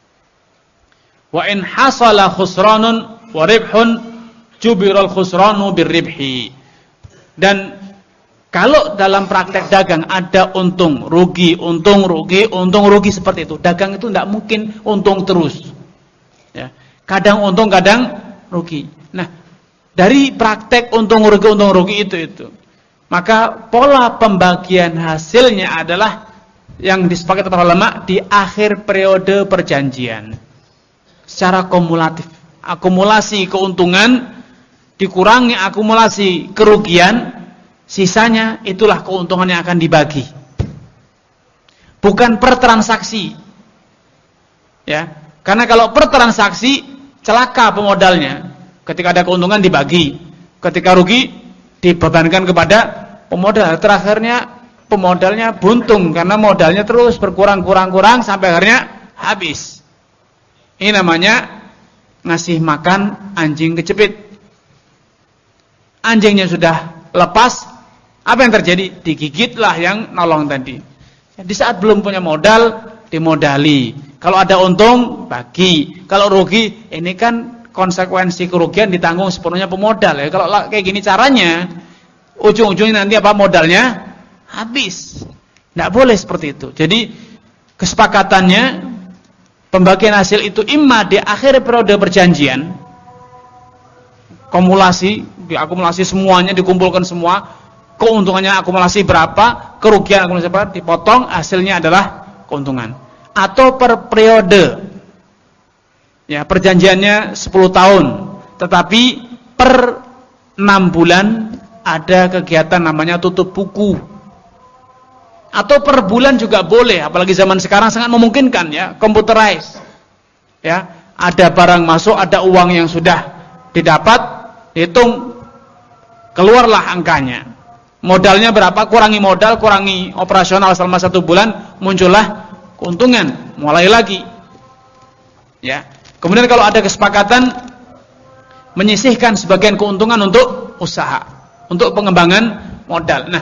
Wa in hasala khusranun wa ribhun jubiral khusranu birribhi. Dan kalau dalam praktek dagang ada untung, rugi, untung, rugi, untung, rugi seperti itu. Dagang itu tidak mungkin untung terus. Ya. Kadang untung, kadang rugi. Nah, dari praktek untung, rugi, untung, rugi itu itu. Maka pola pembagian hasilnya adalah yang disepakati para ulama di akhir periode perjanjian. Secara kumulatif. Akumulasi keuntungan dikurangi akumulasi kerugian. Sisanya itulah keuntungan yang akan dibagi. Bukan per transaksi. Ya. Karena kalau per transaksi celaka pemodalnya. Ketika ada keuntungan dibagi. Ketika rugi dibebankan kepada pemodal. Terakhirnya pemodalnya buntung karena modalnya terus berkurang-kurang-kurang sampai akhirnya habis. Ini namanya ngasih makan anjing kecepit. Anjingnya sudah lepas. Apa yang terjadi? Digigitlah yang nolong tadi. Di saat belum punya modal, dimodali. Kalau ada untung, bagi. Kalau rugi, ini kan konsekuensi kerugian ditanggung sepenuhnya pemodal. Ya. Kalau kayak gini caranya, ujung-ujungnya nanti apa modalnya? Habis. Tidak boleh seperti itu. Jadi, kesepakatannya, pembagian hasil itu imma di akhir periode perjanjian, kumulasi, diakumulasi semuanya, dikumpulkan semua, keuntungannya akumulasi berapa, kerugian akumulasi berapa, dipotong, hasilnya adalah keuntungan. Atau per periode, ya perjanjiannya sepuluh tahun, tetapi per enam bulan ada kegiatan namanya tutup buku. Atau per bulan juga boleh, apalagi zaman sekarang sangat memungkinkan ya, computerized. Ya, ada barang masuk, ada uang yang sudah didapat, hitung, keluarlah angkanya. Modalnya berapa, kurangi modal, kurangi operasional selama satu bulan, muncullah keuntungan, mulai lagi. Ya. Kemudian kalau ada kesepakatan menyisihkan sebagian keuntungan untuk usaha, untuk pengembangan modal. Nah,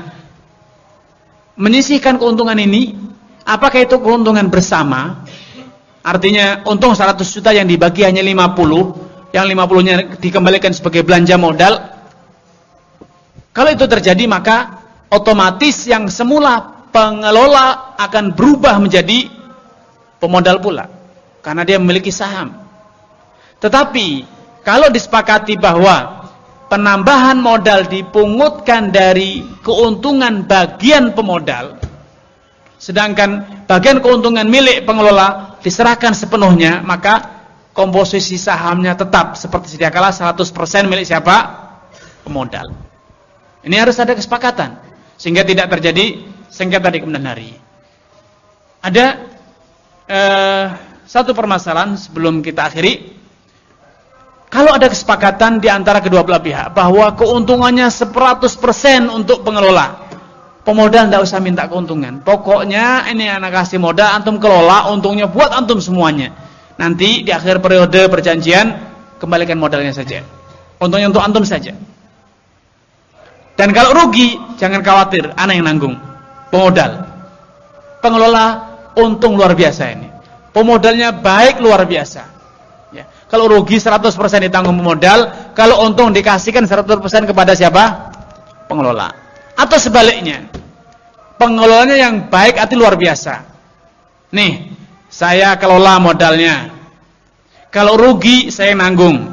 menyisihkan keuntungan ini, apakah itu keuntungan bersama? Artinya untung seratus juta yang dibagi hanya lima puluh, yang lima puluh-nya dikembalikan sebagai belanja modal. Kalau itu terjadi, maka otomatis yang semula pengelola akan berubah menjadi pemodal pula, karena dia memiliki saham. Tetapi kalau disepakati bahwa penambahan modal dipungutkan dari keuntungan bagian pemodal, sedangkan bagian keuntungan milik pengelola diserahkan sepenuhnya, maka komposisi sahamnya tetap seperti sedia kala seratus persen milik siapa? Pemodal. Ini harus ada kesepakatan sehingga tidak terjadi sengketa di kemudian hari. Ada eh, satu permasalahan sebelum kita akhiri. Kalau ada kesepakatan di antara kedua belah pihak bahwa keuntungannya seratus persen untuk pengelola, pemodal tidak usah minta keuntungan. Pokoknya ini anak kasih modal, antum kelola, untungnya buat antum semuanya. Nanti di akhir periode perjanjian kembalikan modalnya saja. Untungnya untuk antum saja. Dan kalau rugi, jangan khawatir, ana yang nanggung. Pemodal. Pengelola untung luar biasa ini. Pemodalnya baik luar biasa. Ya. Kalau rugi seratus persen ditanggung pemodal, kalau untung dikasihkan seratus persen kepada siapa? Pengelola. Atau sebaliknya. Pengelolanya yang baik hati luar biasa. Nih, saya kelola modalnya. Kalau rugi, saya nanggung.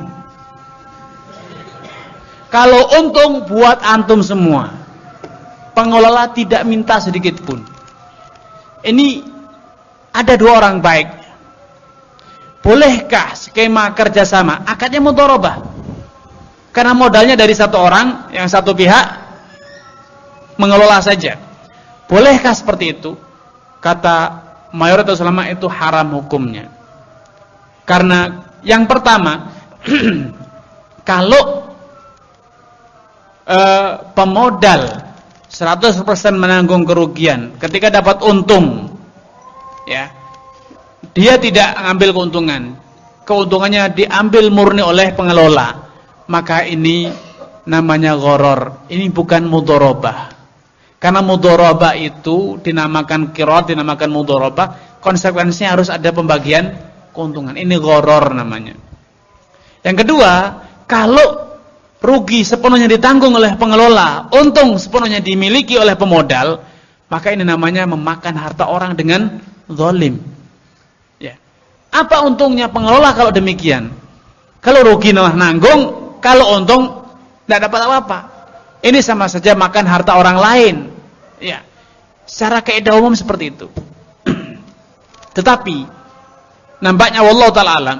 Kalau untung buat antum semua. Pengelola tidak minta sedikit pun. Ini ada dua orang baik. Bolehkah skema kerjasama? Akadnya mudharabah. Karena modalnya dari satu orang, yang satu pihak mengelola saja. Bolehkah seperti itu? Kata mayoritas ulama itu haram hukumnya. Karena yang pertama, kalau e, pemodal seratus persen menanggung kerugian ketika dapat untung, ya, dia tidak mengambil keuntungan, keuntungannya diambil murni oleh pengelola, maka ini namanya gharar. Ini bukan mudharabah. Karena mudharabah itu dinamakan qirar, dinamakan mudharabah, konsekuensinya harus ada pembagian keuntungan. Ini gharar namanya. Yang kedua, kalau rugi sepenuhnya ditanggung oleh pengelola, untung sepenuhnya dimiliki oleh pemodal, maka ini namanya memakan harta orang dengan zalim. Ya. Apa untungnya pengelola kalau demikian? Kalau rugi malah nanggung, kalau untung tidak dapat apa-apa. Ini sama saja makan harta orang lain. Ya. Secara kaidah umum seperti itu. Tetapi nampaknya wallahu taala alam,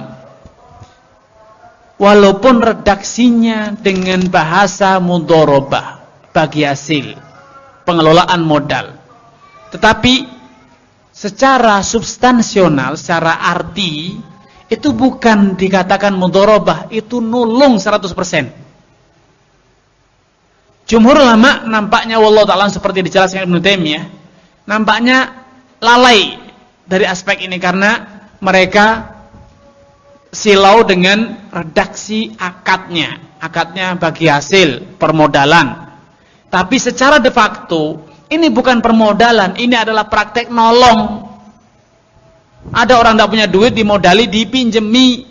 walaupun redaksinya dengan bahasa mudharabah bagi hasil pengelolaan modal, tetapi secara substansional, secara arti itu bukan dikatakan mudharabah, itu nulung seratus persen. Jumhur ulama nampaknya wallahu ta'ala seperti dijelaskan Ibnu Taimiyah, nampaknya lalai dari aspek ini karena mereka silau dengan redaksi akadnya. Akadnya bagi hasil permodalan. Tapi secara de facto ini bukan permodalan, ini adalah praktek nolong. Ada orang tidak punya duit, dimodali, dipinjemi.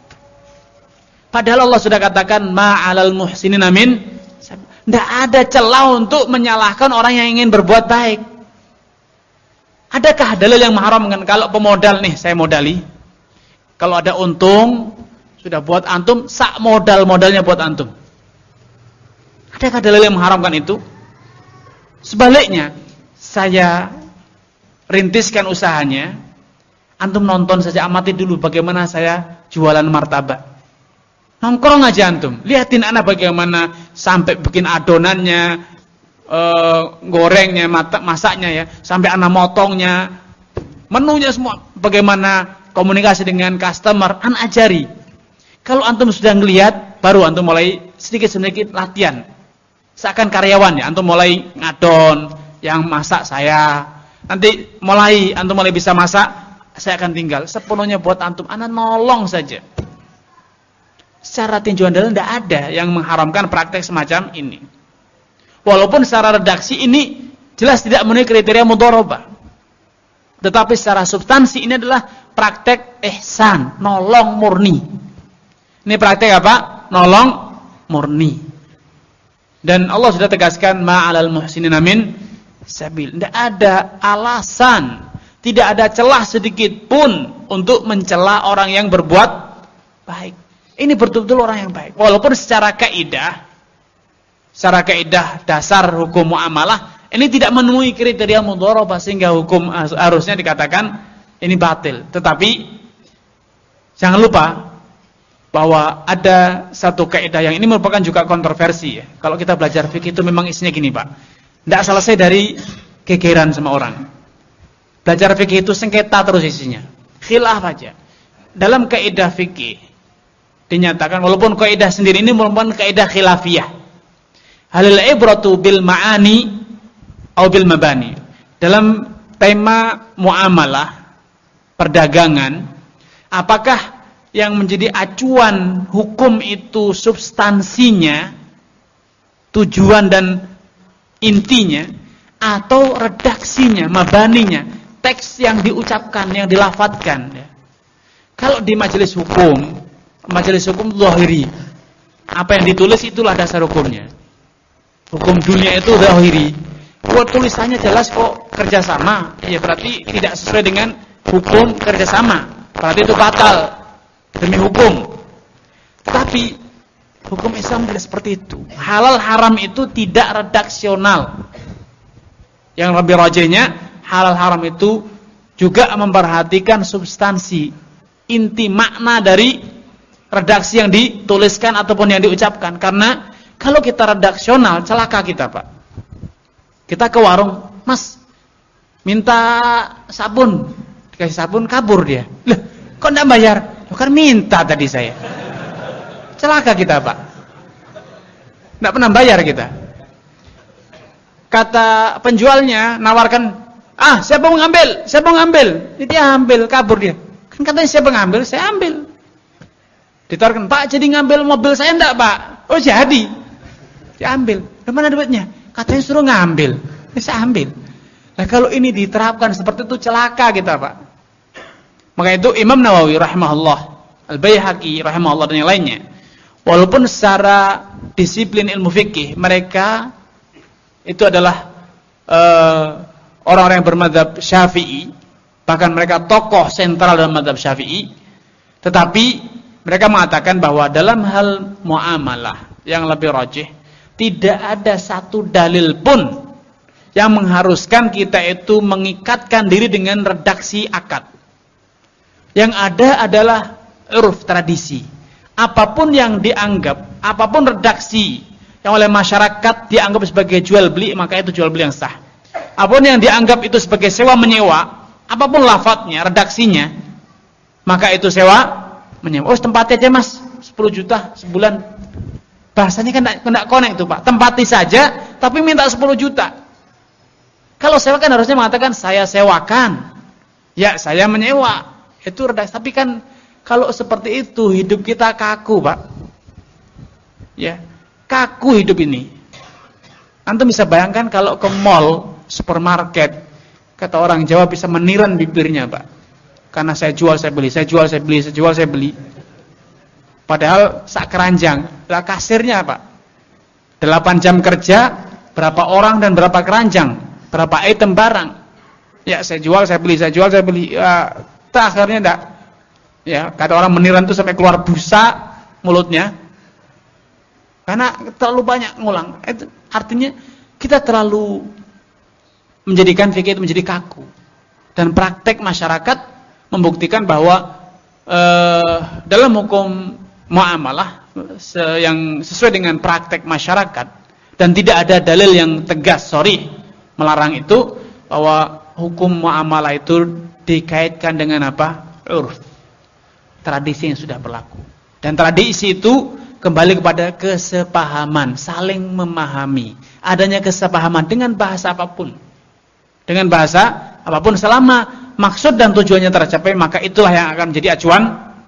Padahal Allah sudah katakan ma'alal muhsinin amin. Tidak ada celah untuk menyalahkan orang yang ingin berbuat baik. Adakah dalil yang mengharamkan kalau pemodal nih, saya modali, kalau ada untung sudah buat antum, sak modal-modalnya buat antum? Adakah dalil yang mengharamkan itu? Sebaliknya, saya rintiskan usahanya, antum nonton saja, amati dulu bagaimana saya jualan martabak. Nongkrong aja antum, lihatin anak bagaimana sampai bikin adonannya, e, gorengnya, masaknya ya, sampai anak motongnya, menunya semua, bagaimana komunikasi dengan customer, anak ajari. Kalau antum sudah ngelihat, baru antum mulai sedikit-sedikit latihan. Seakan karyawan ya, antum mulai ngadon, yang masak saya. Nanti mulai antum mulai bisa masak, saya akan tinggal sepenuhnya buat antum, anak nolong saja. Secara tinjauan dalil tidak ada yang mengharamkan praktek semacam ini. Walaupun secara redaksi ini jelas tidak memenuhi kriteria mudharabah. Tetapi secara substansi ini adalah praktek ihsan, nolong murni. Ini praktek apa? Nolong murni. Dan Allah sudah tegaskan ma'alal muhsinin amin sabil. Tidak ada alasan, tidak ada celah sedikit pun untuk mencela orang yang berbuat baik. Ini betul-betul orang yang baik. Walaupun secara kaidah, secara kaidah dasar hukum muamalah, ini tidak memenuhi kriteria mudharabah sehingga hukum harusnya dikatakan ini batil. Tetapi jangan lupa bahwa ada satu kaidah yang ini merupakan juga kontroversi ya. Kalau kita belajar fikih itu memang isinya gini, Pak. Tidak selesai dari gegeran sama orang. Belajar fikih itu sengketa terus isinya. Khilaf aja. Dalam kaidah fikih dinyatakan, walaupun kaidah sendiri ini merupakan kaidah khilafiyah, halil ibratu bil ma'ani atau bil mabani. Dalam tema muamalah perdagangan, apakah yang menjadi acuan hukum itu substansinya, tujuan dan intinya, atau redaksinya, mabaninya, teks yang diucapkan, yang dilafadzkan ya. Kalau di majelis hukum, majelis hukum zahiri, apa yang ditulis itulah dasar hukumnya. Hukum dunia itu zahiri. Buat tulisannya jelas kok kerjasama, ya berarti tidak sesuai dengan hukum kerjasama, berarti itu batal demi hukum. Tapi hukum Islam tidak seperti itu. Halal haram itu tidak redaksional. Yang lebih rajihnya, halal haram itu juga memperhatikan substansi, inti makna dari redaksi yang dituliskan ataupun yang diucapkan. Karena kalau kita redaksional, celaka kita, Pak. Kita ke warung, Mas, minta sabun. Dikasih sabun, kabur dia. Loh, kok enggak bayar? Loh, kan minta tadi saya. Celaka kita, Pak. Enggak pernah bayar kita. Kata penjualnya, nawarkan, ah, siapa mau ngambil? Siapa mau ngambil? Dia ambil, kabur dia. Kan katanya siapa ngambil? Saya ambil. Ditawarkan, Pak jadi ngambil mobil saya enggak Pak? Oh jadi. Diambil. Mana duitnya? Katanya suruh ngambil. Bisa ambil. Nah kalau ini diterapkan seperti itu celaka kita Pak. Maka itu Imam Nawawi rahimahullah, Al-Baihaqi rahimahullah dan yang lainnya, walaupun secara disiplin ilmu fikih mereka itu adalah uh, orang-orang yang bermadzhab Syafi'i, bahkan mereka tokoh sentral dalam madzhab Syafi'i, tetapi mereka mengatakan bahwa dalam hal muamalah yang lebih rajih tidak ada satu dalil pun yang mengharuskan kita itu mengikatkan diri dengan redaksi akad. Yang ada adalah uruf, tradisi. Apapun yang dianggap, apapun redaksi yang oleh masyarakat dianggap sebagai jual beli, maka itu jual beli yang sah. Apapun yang dianggap itu sebagai sewa menyewa, apapun lafadznya, redaksinya, maka itu sewa menyewa. Oh tempatnya aja mas, sepuluh juta sebulan. Bahasanya kan tidak connect tuh Pak. Tempati saja, tapi minta sepuluh juta. Kalau sewa kan harusnya mengatakan saya sewakan. Ya saya menyewa. Itu redaksi. Tapi kan kalau seperti itu hidup kita kaku Pak. Ya, kaku hidup ini. Antum bisa bayangkan kalau ke mall, supermarket, kata orang Jawa bisa meniran bibirnya Pak. Karena saya jual, saya beli, saya jual, saya beli, saya jual, saya beli. Padahal sak keranjang. Lah kasirnya Pak. delapan jam kerja, berapa orang dan berapa keranjang, berapa item barang. Ya, saya jual, saya beli, saya jual, saya beli. Ya, akhirnya enggak. Ya, kata orang meniran itu sampai keluar busa mulutnya. Karena terlalu banyak ngulang. Itu artinya kita terlalu menjadikan fikih itu menjadi kaku. Dan praktek masyarakat membuktikan bahwa eh, dalam hukum muamalah yang sesuai dengan praktek masyarakat dan tidak ada dalil yang tegas, sorry, melarang itu, bahwa hukum muamalah itu dikaitkan dengan apa? Urf, tradisi yang sudah berlaku. Dan tradisi itu kembali kepada kesepahaman, saling memahami, adanya kesepahaman dengan bahasa apapun, dengan bahasa apapun, selama maksud dan tujuannya tercapai, maka itulah yang akan menjadi acuan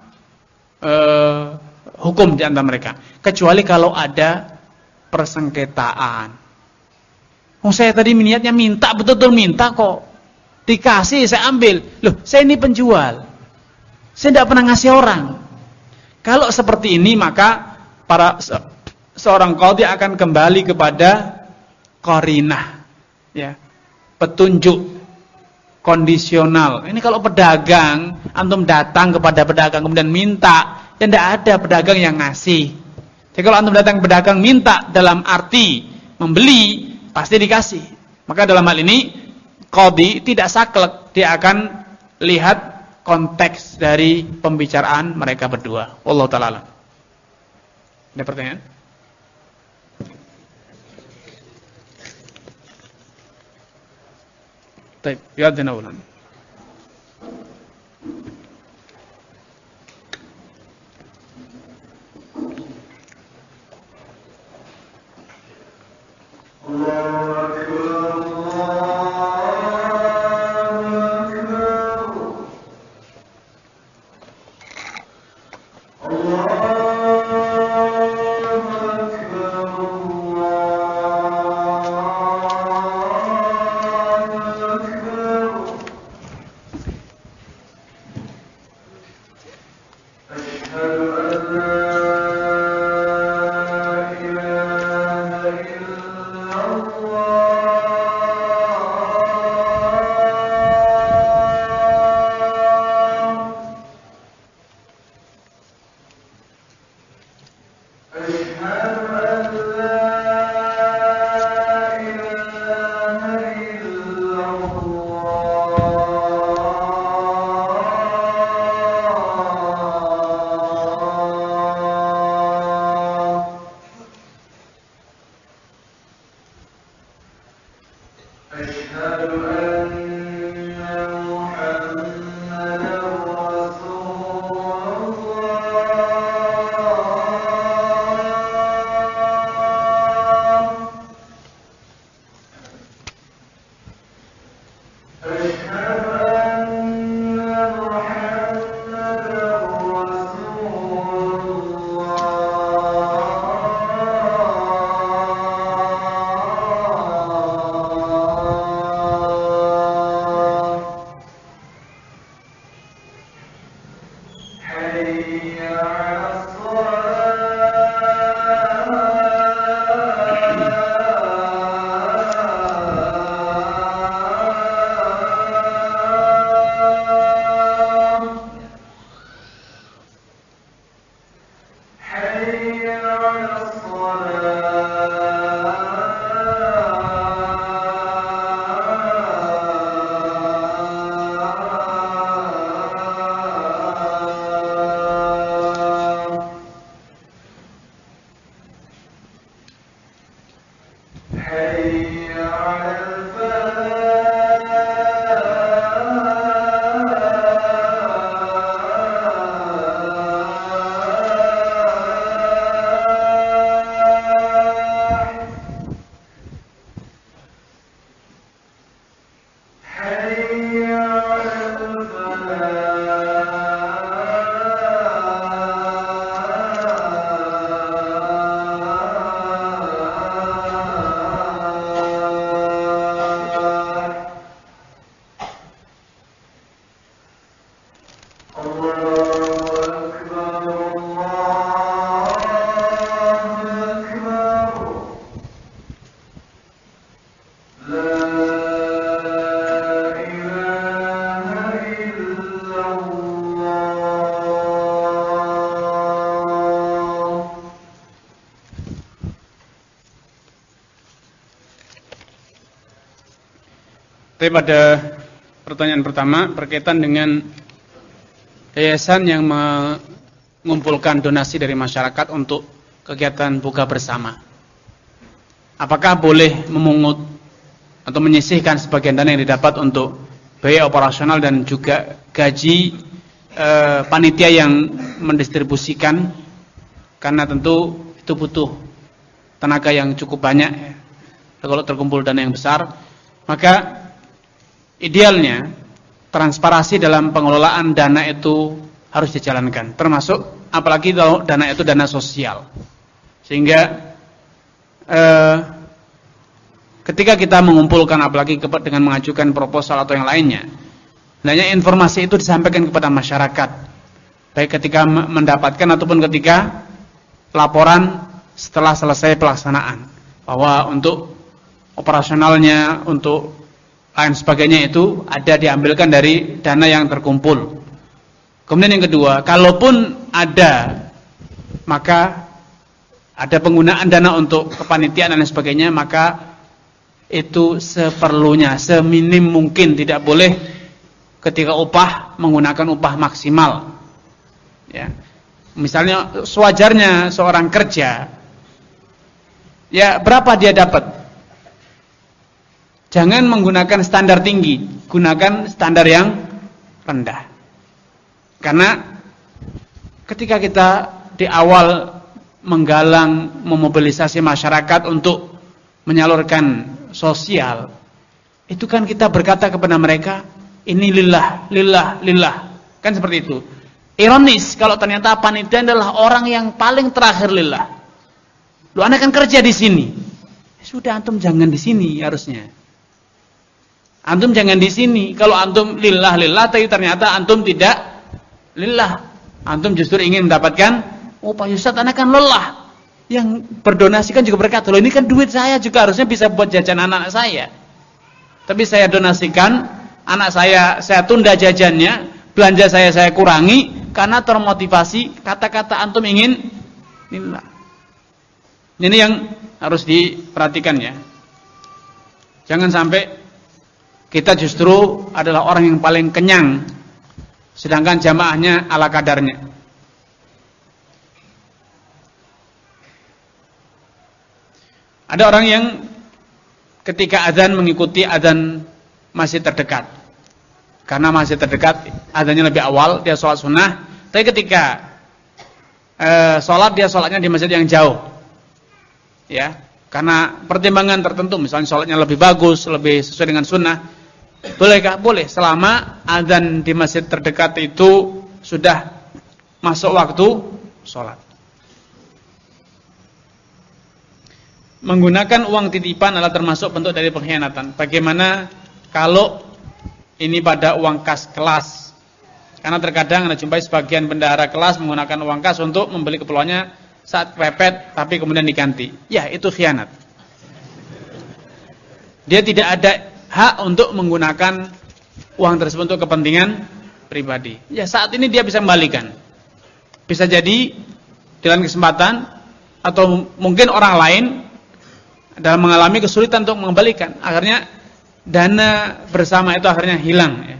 eh, hukum di antara mereka. Kecuali kalau ada persengketaan. Oh, saya tadi niatnya minta, betul-betul minta kok. Dikasih, saya ambil. Loh, saya ini penjual. Saya tidak pernah ngasih orang. Kalau seperti ini, maka para se seorang qadhi akan kembali kepada qarinah, ya, petunjuk kondisional. Ini kalau pedagang, antum datang kepada pedagang kemudian minta, ya tidak ada pedagang yang ngasih. Jadi kalau antum datang ke pedagang minta dalam arti membeli, pasti dikasih. Maka dalam hal ini qadhi tidak saklek, dia akan lihat konteks dari pembicaraan mereka berdua. Wallahu ta'ala. Ada pertanyaan? Baik, ya ulan. Pada pertanyaan pertama berkaitan dengan yayasan yang mengumpulkan donasi dari masyarakat untuk kegiatan buka bersama. Apakah boleh memungut atau menyisihkan sebagian dana yang didapat untuk biaya operasional dan juga gaji e, panitia yang mendistribusikan? Karena tentu itu butuh tenaga yang cukup banyak ya. Kalau terkumpul dana yang besar, maka idealnya transparansi dalam pengelolaan dana itu harus dijalankan, termasuk apalagi kalau dana itu dana sosial, sehingga eh, ketika kita mengumpulkan, apalagi dengan mengajukan proposal atau yang lainnya, hendaknya informasi itu disampaikan kepada masyarakat, baik ketika mendapatkan ataupun ketika laporan setelah selesai pelaksanaan, bahwa untuk operasionalnya, untuk lain sebagainya itu ada diambilkan dari dana yang terkumpul. Kemudian yang kedua, kalaupun ada, maka ada penggunaan dana untuk kepanitiaan dan lain sebagainya, maka itu seperlunya, seminim mungkin, tidak boleh ketika upah menggunakan upah maksimal. Ya, misalnya sewajarnya seorang kerja, ya berapa dia dapat? Jangan menggunakan standar tinggi, gunakan standar yang rendah. Karena ketika kita di awal menggalang, memobilisasi masyarakat untuk menyalurkan sosial, itu kan kita berkata kepada mereka, ini lillah, lillah, lillah. Kan seperti itu. Ironis kalau ternyata panitia adalah orang yang paling terakhir lillah. Lu anak kan kerja di sini. Sudah, antum jangan di sini harusnya. Antum jangan di sini. Kalau antum lillah lillah, tapi ternyata antum tidak lillah. Antum justru ingin mendapatkan, oh Pak Ustadz, anak kan lelah. Yang berdonasi kan juga berkata, loh ini kan duit saya juga harusnya bisa buat jajan anak saya. Tapi saya donasikan, anak saya saya tunda jajannya, belanja saya saya kurangi karena termotivasi kata-kata antum ingin lillah. Ini yang harus diperhatikan ya. Jangan sampai kita justru adalah orang yang paling kenyang, sedangkan jamaahnya ala kadarnya. Ada orang yang ketika azan mengikuti azan masih terdekat. Karena masih terdekat, azannya lebih awal, dia sholat sunnah. Tapi ketika eh, sholat, dia sholatnya di masjid yang jauh. Ya, karena pertimbangan tertentu, misalnya sholatnya lebih bagus, lebih sesuai dengan sunnah. Bolehkah? Boleh, selama azan di masjid terdekat itu sudah masuk waktu sholat. Menggunakan uang titipan adalah termasuk bentuk dari pengkhianatan. Bagaimana kalau ini pada uang kas kelas? Karena terkadang Anda jumpai sebagian bendahara kelas menggunakan uang kas untuk membeli keperluannya saat kepepet, tapi kemudian diganti. Ya, itu khianat. Dia tidak ada hak untuk menggunakan uang tersebut untuk kepentingan pribadi. Ya, saat ini dia bisa kembalikan. Bisa jadi dalam kesempatan atau mungkin orang lain dalam mengalami kesulitan untuk mengembalikan. Akhirnya dana bersama itu akhirnya hilang ya.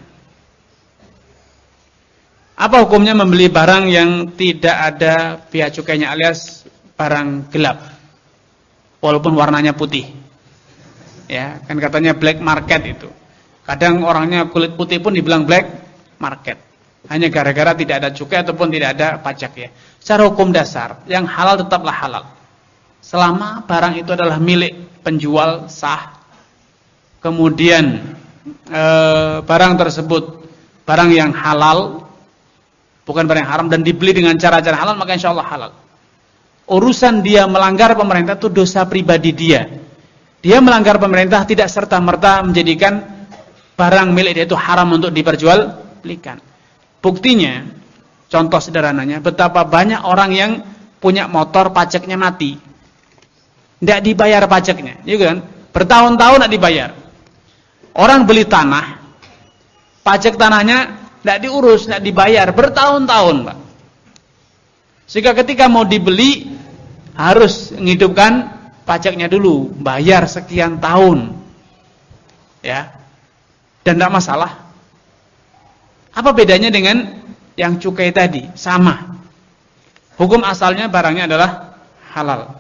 Apa hukumnya membeli barang yang tidak ada bea cukainya alias barang gelap walaupun warnanya putih? Ya, kan katanya black market itu. Kadang orangnya kulit putih pun dibilang black market. Hanya gara-gara tidak ada cukai ataupun tidak ada pajak ya. Secara hukum dasar, yang halal tetaplah halal. Selama barang itu adalah milik penjual sah. Kemudian e, barang tersebut barang yang halal, bukan barang yang haram, dan dibeli dengan cara-cara halal, maka insya Allah halal. Urusan dia melanggar pemerintah itu dosa pribadi dia. Dia melanggar pemerintah tidak serta-merta menjadikan barang milik dia itu haram untuk diperjualbelikan. Buktinya, contoh sederhananya, betapa banyak orang yang punya motor pajaknya mati. Tidak dibayar pajaknya, ya kan? Bertahun-tahun tidak dibayar. Orang beli tanah, pajak tanahnya tidak diurus, tidak dibayar bertahun-tahun, Pak. Sehingga ketika mau dibeli harus menghidupkan pajaknya dulu, bayar sekian tahun, ya, dan tidak masalah. Apa bedanya dengan yang cukai tadi? Sama, hukum asalnya barangnya adalah halal.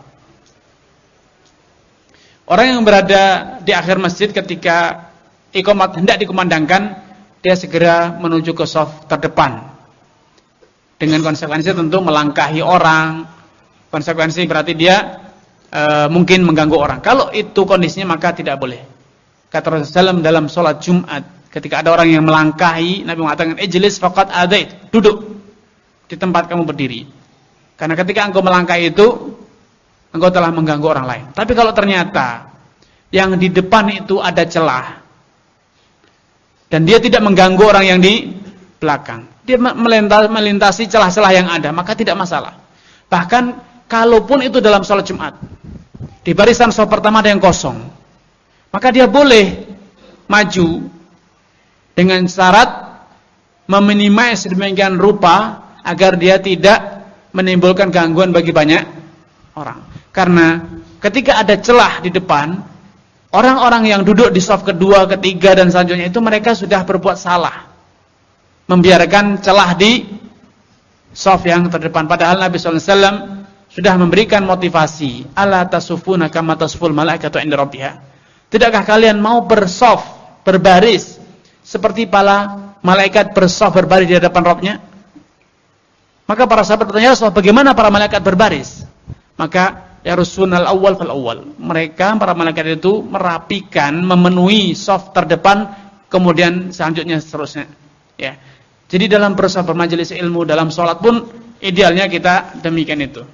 Orang yang berada di akhir masjid ketika iqamat hendak dikumandangkan, dia segera menuju ke shaf terdepan. Dengan konsekuensi tentu melangkahi orang. Konsekuensi berarti dia e, mungkin mengganggu orang. Kalau itu kondisinya maka tidak boleh. Kata Rasulullah dalam sholat Jumat, ketika ada orang yang melangkahi, Nabi mengatakan, ijlis faqad adait, duduk di tempat kamu berdiri. Karena ketika engkau melangkahi itu, engkau telah mengganggu orang lain. Tapi kalau ternyata yang di depan itu ada celah dan dia tidak mengganggu orang yang di belakang, dia melintasi celah-celah yang ada, maka tidak masalah. Bahkan kalaupun itu dalam sholat Jumat, di barisan shaf pertama ada yang kosong, maka dia boleh maju dengan syarat meminimais sedemikian rupa agar dia tidak menimbulkan gangguan bagi banyak orang. Karena ketika ada celah di depan, orang-orang yang duduk di shaf kedua, ketiga dan selanjutnya itu mereka sudah berbuat salah, membiarkan celah di shaf yang terdepan. Padahal Nabi shallallahu alaihi wasallam sudah memberikan motivasi, ala tasufuna kama tasful malaikatu inda rabbiha. Tidakkah kalian mau bershaf, berbaris seperti para malaikat bershaf berbaris di hadapan Rabbnya? Maka para sahabat bertanya, Rasulullah, bagaimana para malaikat berbaris? Maka ya rusunal awal fal awal. Mereka para malaikat itu merapikan, memenuhi shaf terdepan, kemudian selanjutnya seterusnya. Ya. Jadi dalam bersaf bermajelis ilmu, dalam sholat pun idealnya kita demikian itu.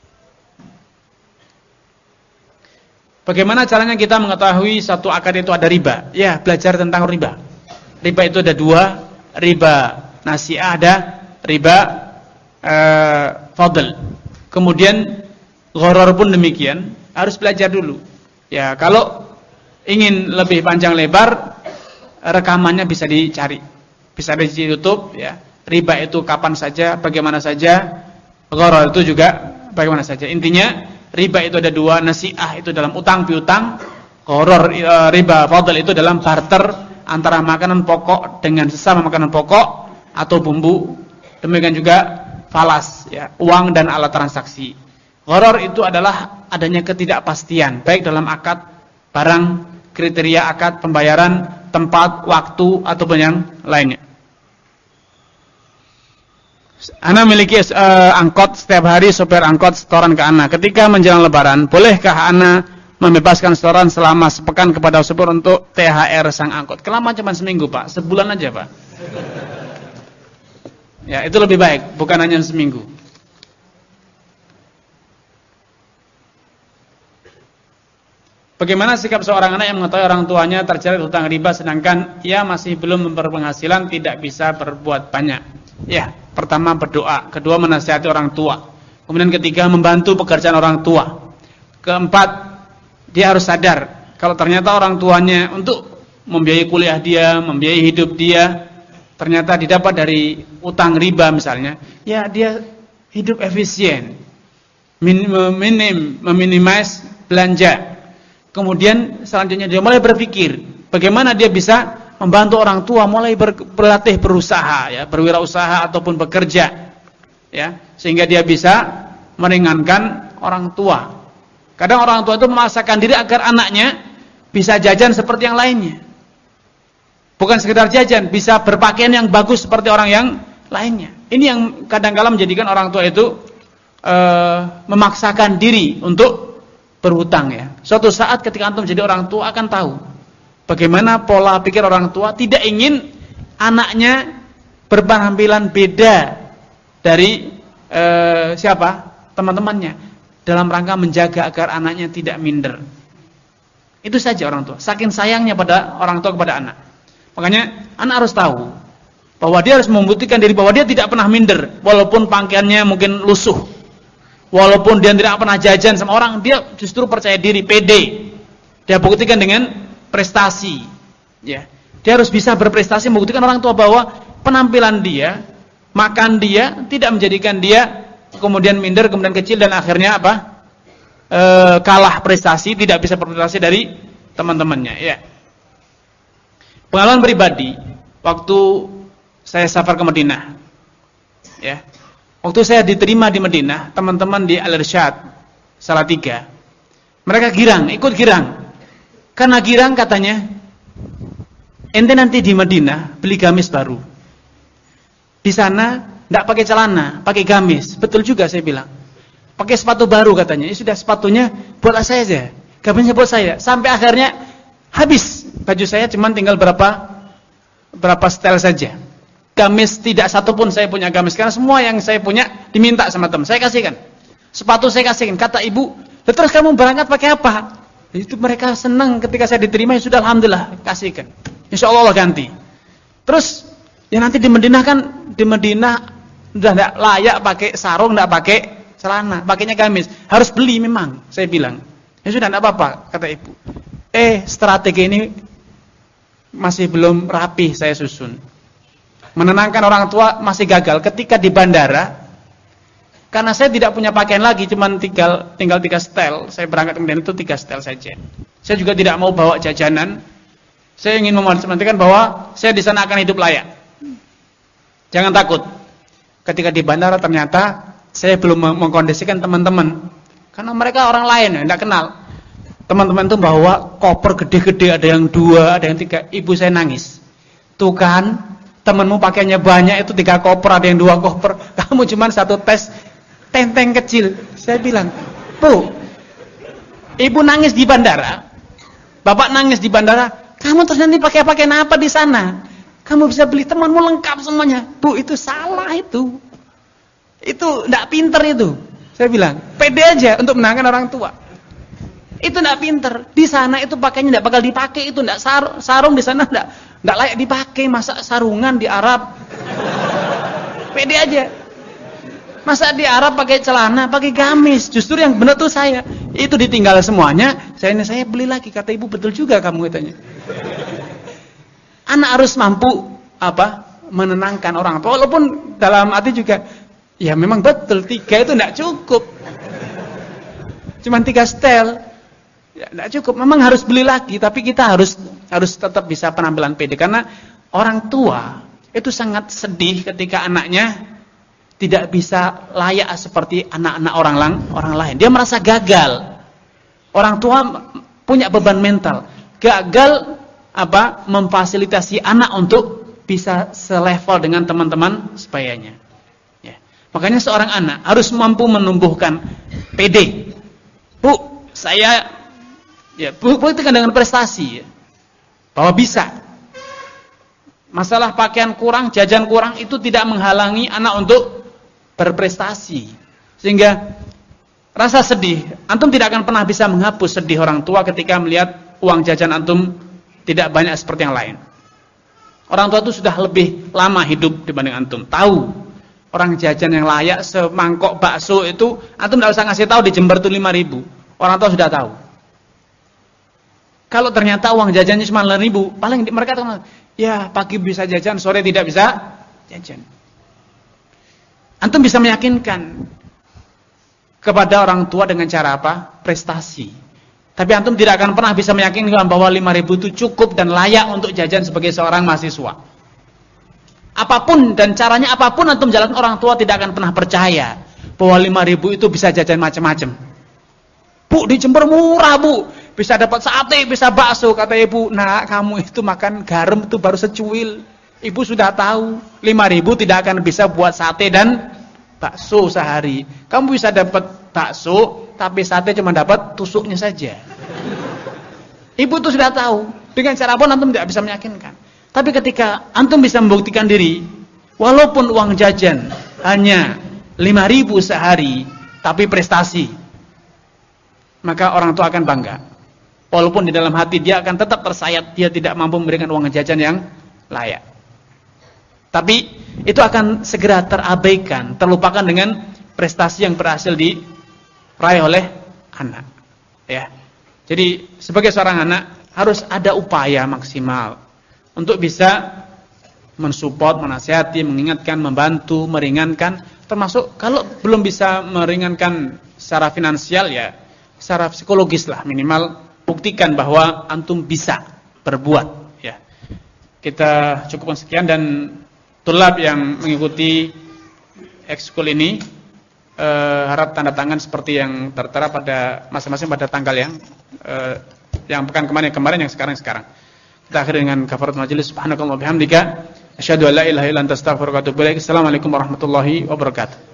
Bagaimana caranya kita mengetahui satu akad itu ada riba? Ya, belajar tentang riba. Riba itu ada dua, riba nasi'ah, ada riba uh, fadl. Kemudian gharar pun demikian, harus belajar dulu. Ya, kalau ingin lebih panjang lebar, rekamannya bisa dicari, bisa di YouTube. Ya, riba itu kapan saja, bagaimana saja, gharar itu juga bagaimana saja. Intinya riba itu ada dua, nasi'ah itu dalam utang piutang, gharar uh, riba fadl itu dalam barter antara makanan pokok dengan sesama makanan pokok atau bumbu. Demikian juga falas, ya, uang dan alat transaksi. Gharar itu adalah adanya ketidakpastian, baik dalam akad barang, kriteria akad, pembayaran, tempat, waktu, ataupun yang lainnya. Ana memiliki uh, angkot setiap hari, sopir angkot setoran ke Ana. Ketika menjelang lebaran, bolehkah Ana membebaskan setoran selama sepekan kepada sopir untuk T H R sang angkot? Kelama cuma seminggu, Pak. Sebulan aja, Pak. Ya, itu lebih baik, bukan hanya seminggu. Bagaimana sikap seorang anak yang mengetahui orang tuanya terjerat hutang riba sedangkan ia masih belum berpenghasilan, tidak bisa berbuat banyak? Ya, pertama berdoa, kedua menasihati orang tua, kemudian ketiga membantu pekerjaan orang tua, keempat dia harus sadar kalau ternyata orang tuanya untuk membiayai kuliah dia, membiayai hidup dia ternyata didapat dari utang riba misalnya, ya dia hidup efisien, minim, meminimais belanja. Kemudian selanjutnya dia mulai berpikir bagaimana dia bisa membantu orang tua, mulai ber, berlatih berusaha, ya, berwirausaha ataupun bekerja, ya, sehingga dia bisa meringankan orang tua. Kadang orang tua itu memaksakan diri agar anaknya bisa jajan seperti yang lainnya. Bukan sekedar jajan, bisa berpakaian yang bagus seperti orang yang lainnya. Ini yang kadang-kala menjadikan orang tua itu uh, memaksakan diri untuk berhutang, ya. Suatu saat ketika antum jadi orang tua akan tahu bagaimana pola pikir orang tua, tidak ingin anaknya berpenampilan beda dari uh, siapa? Teman-temannya, dalam rangka menjaga agar anaknya tidak minder. Itu saja orang tua, saking sayangnya pada orang tua kepada anak. Makanya anak harus tahu bahwa dia harus membuktikan diri bahwa dia tidak pernah minder, walaupun pakaiannya mungkin lusuh, walaupun dia tidak pernah jajan sama orang, dia justru percaya diri, pede. Dia buktikan dengan prestasi. Ya, dia harus bisa berprestasi membuktikan orang tua bahwa penampilan dia, makan dia tidak menjadikan dia kemudian minder, kemudian kecil dan akhirnya apa? E, kalah prestasi, tidak bisa berprestasi dari teman-temannya. Ya. Pengalaman pribadi waktu saya safar ke Madinah. Ya. Waktu saya diterima di Madinah, teman-teman di Al-Irsyad Salatiga, mereka girang, ikut girang. Karena girang katanya, ente nanti di Madinah beli gamis baru. Di sana enggak pakai celana, pakai gamis. Betul juga saya bilang. Pakai sepatu baru katanya. Ya sudah, sepatunya buat saya aja. Gamisnya buat saya. Sampai akhirnya habis. Baju saya cuma tinggal berapa berapa setel saja. Gamis tidak satu pun saya punya gamis. Karena semua yang saya punya diminta sama teman. Saya kasihkan. Sepatu saya kasihkan. Kata ibu, terus kamu berangkat pakai apa? Itu mereka senang ketika saya diterima. Ya sudah, alhamdulillah, kasihkan. Insya Allah Allah ganti. Terus ya nanti di Madinah kan, di Madinah udah tidak layak pakai sarung, tidak pakai celana, pakainya gamis. Harus beli memang, saya bilang. Ya sudah, tidak apa-apa, kata ibu. Eh, strategi ini masih belum rapi saya susun. Menenangkan orang tua masih gagal ketika di bandara. Karena saya tidak punya pakaian lagi, cuma tinggal tinggal tiga setel. Saya berangkat kemudian itu tiga setel saja. Saya juga tidak mau bawa jajanan. Saya ingin memastikan bahwa saya di sana akan hidup layak. Jangan takut. Ketika di bandara ternyata saya belum mengkondisikan teman-teman. Karena mereka orang lain, tidak kenal. Teman-teman itu bawa koper gede-gede, ada yang dua, ada yang tiga. Ibu saya nangis. Tuh kan, temanmu pakainya banyak, itu tiga koper, ada yang dua koper. Kamu cuma satu tes tenteng kecil. Saya bilang, Bu, ibu nangis di bandara, bapak nangis di bandara. Kamu terus nanti pakai pakaian apa di sana? Kamu bisa beli, temanmu lengkap semuanya. Bu, itu salah itu. Itu tidak pinter itu. Saya bilang, pede aja untuk menangkan orang tua. Itu tidak pinter. Di sana itu pakainya tidak bakal dipakai. Itu tidak sar, sarung di sana tidak tidak layak dipakai. Masa sarungan di Arab? Pede aja. Masa di Arab pakai celana, pakai gamis. Justru yang benar tuh saya. Itu ditinggal semuanya. Saya ini saya beli lagi. Kata ibu, betul juga kamu katanya. Anak harus mampu apa? Menenangkan orang tua. Walaupun dalam hati juga, ya memang betul tiga itu tidak cukup. Cuman tiga setel. Ya, tidak cukup, memang harus beli lagi, tapi kita harus harus tetap bisa penampilan pede karena orang tua itu sangat sedih ketika anaknya tidak bisa layak seperti anak-anak orang lang, orang lain. Dia merasa gagal. Orang tua punya beban mental, gagal apa? Memfasilitasi anak untuk bisa selevel dengan teman-teman sebayanya. Ya. Makanya seorang anak harus mampu menumbuhkan pede. Bu, saya ya, buktikan dengan prestasi ya, bahwa bisa. Masalah pakaian kurang, jajan kurang itu tidak menghalangi anak untuk berprestasi. Sehingga rasa sedih, antum tidak akan pernah bisa menghapus sedih orang tua ketika melihat uang jajan antum tidak banyak seperti yang lain. Orang tua itu sudah lebih lama hidup dibanding antum, tahu orang jajan yang layak semangkok bakso itu antum tidak usah ngasih tahu di Jember itu lima ribu. Orang tua sudah tahu. Kalau ternyata uang jajannya cuma lima ribu, paling mereka tahu, ya pagi bisa jajan, sore tidak bisa jajan. Antum bisa meyakinkan kepada orang tua dengan cara apa? Prestasi. Tapi antum tidak akan pernah bisa meyakinkan bahwa lima ribu itu cukup dan layak untuk jajan sebagai seorang mahasiswa. Apapun dan caranya apapun antum jalan, orang tua tidak akan pernah percaya bahwa lima ribu itu bisa jajan macam-macam. Bu, di Jember murah, Bu. Bisa dapat sate, bisa bakso. Kata ibu, nah kamu itu makan garam itu baru secuil. Ibu sudah tahu, lima ribu tidak akan bisa buat sate dan bakso sehari. Kamu bisa dapat bakso, tapi sate cuma dapat tusuknya saja. Ibu itu sudah tahu. Dengan cara pun antum tidak bisa meyakinkan. Tapi ketika antum bisa membuktikan diri, walaupun uang jajan hanya lima ribu sehari, tapi prestasi, maka orang tua akan bangga. Walaupun di dalam hati dia akan tetap tersayat, dia tidak mampu memberikan uang jajan yang layak. Tapi itu akan segera terabaikan, terlupakan dengan prestasi yang berhasil diraih oleh anak. Ya. Jadi sebagai seorang anak harus ada upaya maksimal untuk bisa mensupport, menasihati, mengingatkan, membantu, meringankan, termasuk kalau belum bisa meringankan secara finansial ya secara psikologis lah, minimal buktikan bahwa antum bisa berbuat ya. Kita cukupkan sekian, dan tulab yang mengikuti ekskul ini eh, harap tanda tangan seperti yang tertera pada masing-masing pada tanggal yang eh, yang pekan kemarin kemarin yang sekarang sekarang. Kita akhiri dengan kafaratul majelis. Subhanakallahumma bihamdika asyhadu an la ilaha illa anta astaghfiruka wa atubu ilaik. Assalamualaikum warahmatullahi wabarakatuh.